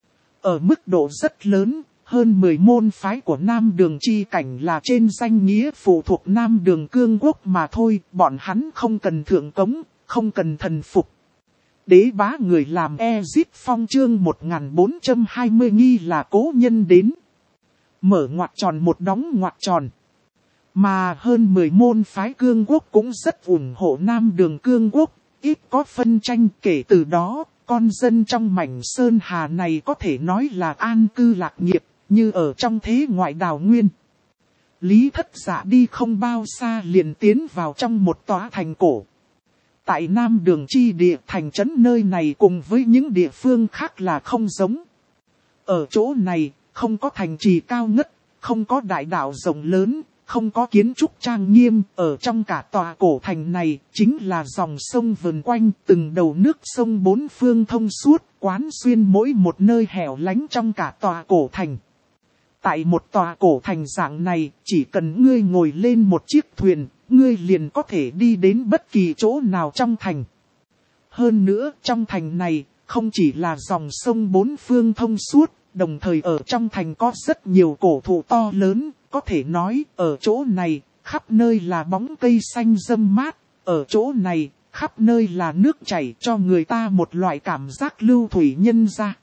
Ở mức độ rất lớn, hơn 10 môn phái của Nam Đường chi cảnh là trên danh nghĩa phụ thuộc Nam Đường cương quốc mà thôi, bọn hắn không cần thượng cống, không cần thần phục. Đế bá người làm Ezit Phong chương 1420 nghi là cố nhân đến. Mở ngoặc tròn một đóng ngoặc tròn. Mà hơn 10 môn phái cương quốc cũng rất ủng hộ Nam Đường cương quốc, ít có phân tranh. Kể từ đó, con dân trong mảnh sơn hà này có thể nói là an cư lạc nghiệp, như ở trong thế ngoại đào nguyên. Lý Thất Dạ đi không bao xa liền tiến vào trong một tòa thành cổ. Tại Nam Đường chi địa, thành trấn nơi này cùng với những địa phương khác là không giống. Ở chỗ này, không có thành trì cao ngất, không có đại đạo rộng lớn, không có kiến trúc trang nghiêm, ở trong cả tòa cổ thành này, chính là dòng sông vần quanh, từng đầu nước sông bốn phương thông suốt, quán xuyên mỗi một nơi hẻo lánh trong cả tòa cổ thành. Tại một tòa cổ thành dạng này, chỉ cần ngươi ngồi lên một chiếc thuyền, ngươi liền có thể đi đến bất kỳ chỗ nào trong thành. Hơn nữa, trong thành này, không chỉ là dòng sông bốn phương thông suốt, đồng thời ở trong thành có rất nhiều cổ thụ to lớn, có thể nói, ở chỗ này, khắp nơi là bóng cây xanh râm mát, ở chỗ này, khắp nơi là nước chảy cho người ta một loại cảm giác lưu thủy nhân ra.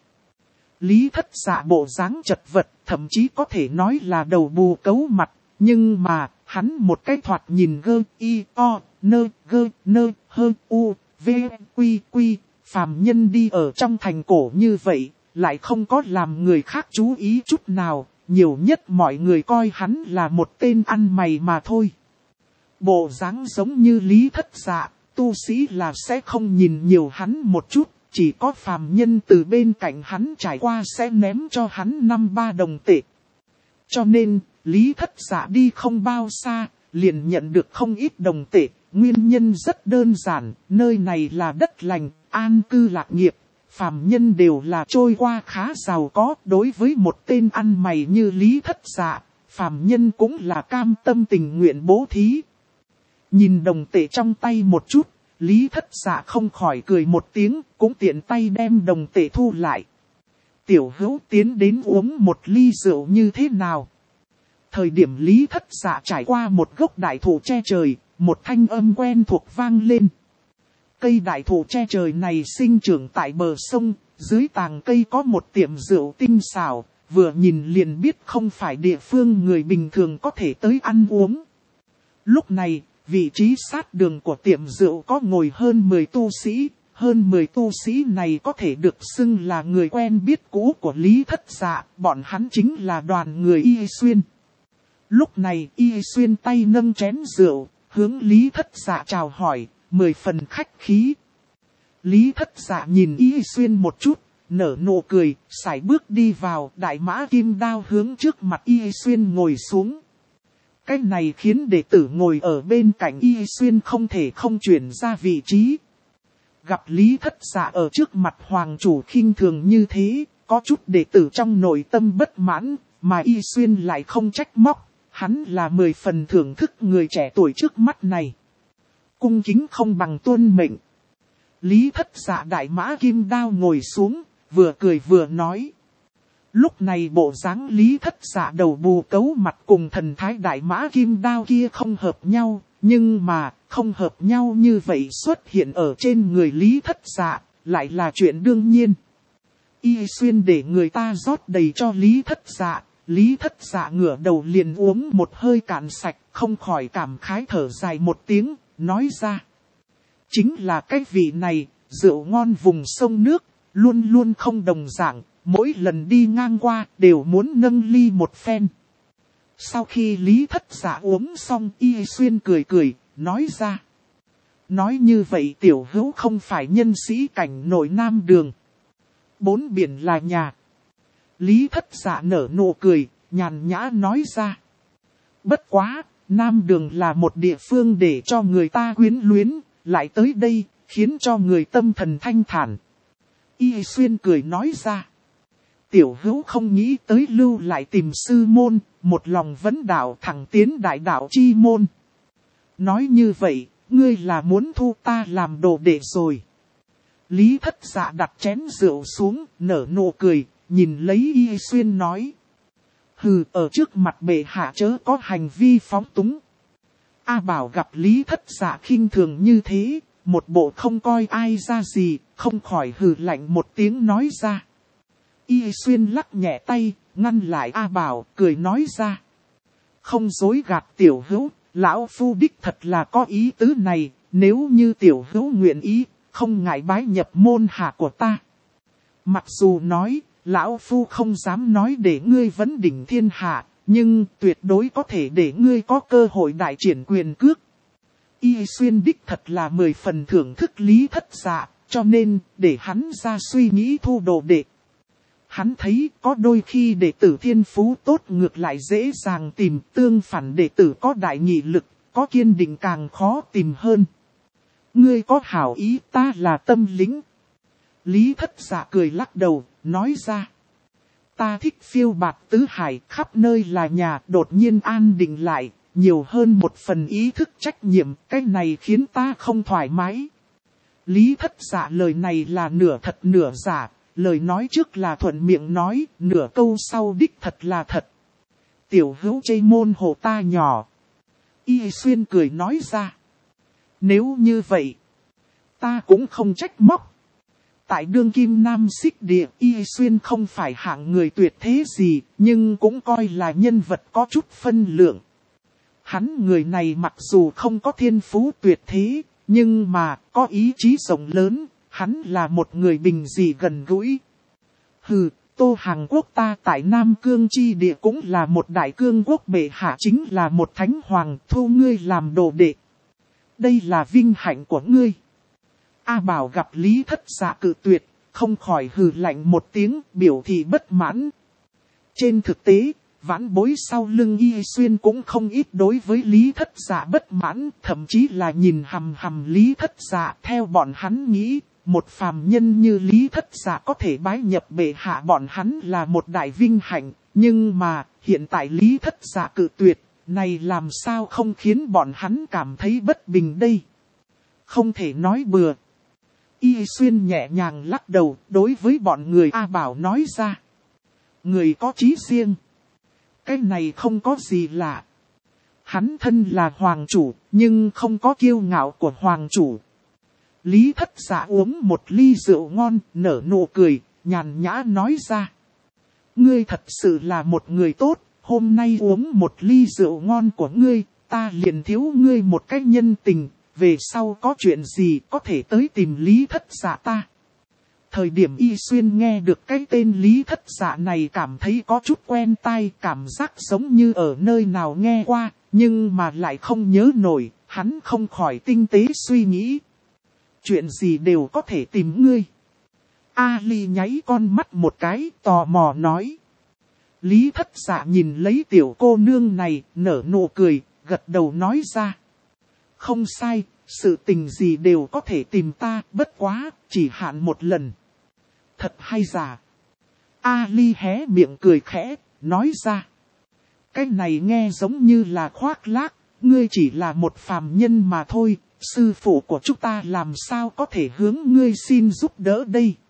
Lý Thất Dạ bộ dáng chật vật, thậm chí có thể nói là đầu bù cấu mặt, nhưng mà, hắn một cái thoạt nhìn gơ, y, o, nơ, gơ, nơ, hơ, u, v, quy, quy, phàm nhân đi ở trong thành cổ như vậy, lại không có làm người khác chú ý chút nào, nhiều nhất mọi người coi hắn là một tên ăn mày mà thôi. Bộ dáng giống như Lý Thất Dạ, tu sĩ là sẽ không nhìn nhiều hắn một chút, chỉ có phàm nhân từ bên cạnh hắn trải qua sẽ ném cho hắn 5-3 đồng tệ. Cho nên, Lý Thất Dạ đi không bao xa, liền nhận được không ít đồng tệ, nguyên nhân rất đơn giản, nơi này là đất lành, an cư lạc nghiệp. Phàm nhân đều là trôi qua khá giàu có, đối với một tên ăn mày như Lý Thất Dạ, phàm nhân cũng là cam tâm tình nguyện bố thí. Nhìn đồng tệ trong tay một chút, Lý Thất Dạ không khỏi cười một tiếng, cũng tiện tay đem đồng tệ thu lại. Tiểu Hữu tiến đến uống một ly rượu như thế nào? Thời điểm Lý Thất Dạ trải qua một gốc đại thụ che trời, một thanh âm quen thuộc vang lên. Cây đại thụ che trời này sinh trưởng tại bờ sông, dưới tàng cây có một tiệm rượu tinh xảo, vừa nhìn liền biết không phải địa phương người bình thường có thể tới ăn uống. Lúc này, vị trí sát đường của tiệm rượu có ngồi hơn 10 tu sĩ, hơn 10 tu sĩ này có thể được xưng là người quen biết cũ của Lý Thất Dạ, bọn hắn chính là đoàn người Y Xuyên. Lúc này Y Xuyên tay nâng chén rượu, hướng Lý Thất Dạ chào hỏi, 10 phần khách khí. Lý Thất Dạ nhìn Y Xuyên một chút, nở nụ cười, sải bước đi vào, đại mã kim đao hướng trước mặt Y Xuyên ngồi xuống. Cái này khiến đệ tử ngồi ở bên cạnh Y Xuyên không thể không chuyển ra vị trí. Gặp Lý Thất Dạ ở trước mặt hoàng chủ khinh thường như thế, có chút đệ tử trong nội tâm bất mãn, mà Y Xuyên lại không trách móc, hắn là 10 phần thưởng thức người trẻ tuổi trước mắt này. Cung kính không bằng tuân mệnh. Lý Thất Dạ đại mã kim đao ngồi xuống, vừa cười vừa nói. Lúc này bộ dáng Lý Thất Dạ đầu bù cấu mặt cùng thần thái đại mã kim đao kia không hợp nhau, nhưng mà không hợp nhau như vậy xuất hiện ở trên người Lý Thất Dạ, lại là chuyện đương nhiên. Y Xuyên để người ta rót đầy cho Lý Thất Dạ, Lý Thất Dạ ngửa đầu liền uống một hơi cạn sạch, không khỏi cảm khái thở dài một tiếng, nói ra. Chính là cái vị này, rượu ngon vùng sông nước, luôn luôn không đồng dạng, mỗi lần đi ngang qua đều muốn nâng ly một phen. Sau khi Lý Thất Dạ uống xong, Y Xuyên cười cười, nói ra. Nói như vậy Tiểu Hữu không phải nhân sĩ cảnh nội Nam Đường. 4 biển là nhà. Lý Thất Dạ nở nụ cười, nhàn nhã nói ra. Bất quá, Nam Đường là một địa phương để cho người ta quyến luyến, lại tới đây, khiến cho người tâm thần thanh thản. Y Xuyên cười nói ra. Tiểu Hữu không nghĩ tới lưu lại tìm sư môn, một lòng vấn đạo thẳng tiến đại đạo chi môn. Nói như vậy, ngươi là muốn thu ta làm đồ đệ rồi. Lý Thất Dạ đặt chén rượu xuống, nở nụ cười, nhìn lấy Y Xuyên nói. Hừ, ở trước mặt bệ hạ chớ có hành vi phóng túng. A Bảo gặp Lý Thất Dạ khinh thường như thế, một bộ không coi ai ra gì, không khỏi hừ lạnh một tiếng nói ra. Y Xuyên lắc nhẹ tay, ngăn lại A Bảo, cười nói ra. Không dối gạt Tiểu Hữu, lão phu đích thật là có ý tứ này, nếu như Tiểu Hữu nguyện ý, không ngại bái nhập môn hạ của ta. Mặc dù nói, lão phu không dám nói để ngươi vấn đỉnh thiên hạ, nhưng tuyệt đối có thể để ngươi có cơ hội đại triển quyền cước. Y Xuyên đích thật là 10 phần thưởng thức Lý Thất Dạ, cho nên để hắn ra suy nghĩ thu đồ đệ. Hắn thấy có đôi khi đệ tử thiên phú tốt ngược lại dễ dàng tìm, tương phản đệ tử có đại nghị lực, có kiên định càng khó tìm hơn. Ngươi có hảo ý, ta là tâm lĩnh. Lý Thất Dạ cười lắc đầu, nói ra. Ta thích phiêu bạt tứ hải, khắp nơi là nhà, đột nhiên an định lại, nhiều hơn một phần ý thức trách nhiệm, cái này khiến ta không thoải mái. Lý Thất Dạ lời này là nửa thật nửa giả, lời nói trước là thuận miệng nói, nửa câu sau đích thật là thật. Tiểu hữu chê môn hộ ta nhỏ. Y Xuyên cười nói ra. Nếu như vậy, ta cũng không trách móc. Tại đương kim nam xích địa, Y Xuyên không phải hạng người tuyệt thế gì, nhưng cũng coi là nhân vật có chút phân lượng. Hắn người này mặc dù không có thiên phú tuyệt thế, nhưng mà có ý chí rộng lớn, hắn là một người bình dị gần gũi. Hừ, Tô Hàng Quốc ta tại Nam Cương chi địa cũng là một đại cương quốc, bệ hạ chính là một thánh hoàng, thu ngươi làm đồ đệ. Đây là vinh hạnh của ngươi. A Bảo gặp Lý Thất Dạ cự tuyệt, không khỏi hừ lạnh một tiếng, biểu thị bất mãn. Trên thực tế, vãn bối sau lưng Y Xuyên cũng không ít đối với Lý Thất Dạ bất mãn, thậm chí là nhìn hằm hằm Lý Thất Dạ. Theo bọn hắn nghĩ, một phàm nhân như Lý Thất Dạ có thể bái nhập bệ hạ bọn hắn là một đại vinh hạnh, nhưng mà hiện tại Lý Thất Dạ cự tuyệt, này làm sao không khiến bọn hắn cảm thấy bất bình đây? Không thể nói bừa. Y Xuyên nhẹ nhàng lắc đầu, đối với bọn người A Bảo nói ra. Người có chí riêng. Cái này không có gì lạ. Hắn thân là hoàng chủ, nhưng không có kiêu ngạo của hoàng chủ. Lý Thất Dạ uống một ly rượu ngon, nở nụ cười, nhàn nhã nói ra. Ngươi thật sự là một người tốt, hôm nay uống một ly rượu ngon của ngươi, ta liền thiếu ngươi một cái nhân tình, về sau có chuyện gì có thể tới tìm Lý Thất Dạ ta. Thời điểm Y Xuyên nghe được cái tên Lý Thất Dạ này cảm thấy có chút quen tai, cảm giác giống như ở nơi nào nghe qua, nhưng mà lại không nhớ nổi, hắn không khỏi tinh tế suy nghĩ. Chuyện gì đều có thể tìm ngươi. A Ly nháy con mắt một cái, tò mò nói. Lý Thất Dạ nhìn lấy tiểu cô nương này, nở nụ cười, gật đầu nói ra. Không sai, sự tình gì đều có thể tìm ta, bất quá, chỉ hạn một lần. Thật hay giả? A Ly hé miệng cười khẽ, nói ra. Cái này nghe giống như là khoác lác, ngươi chỉ là một phàm nhân mà thôi, sư phụ của chúng ta làm sao có thể hướng ngươi xin giúp đỡ đây?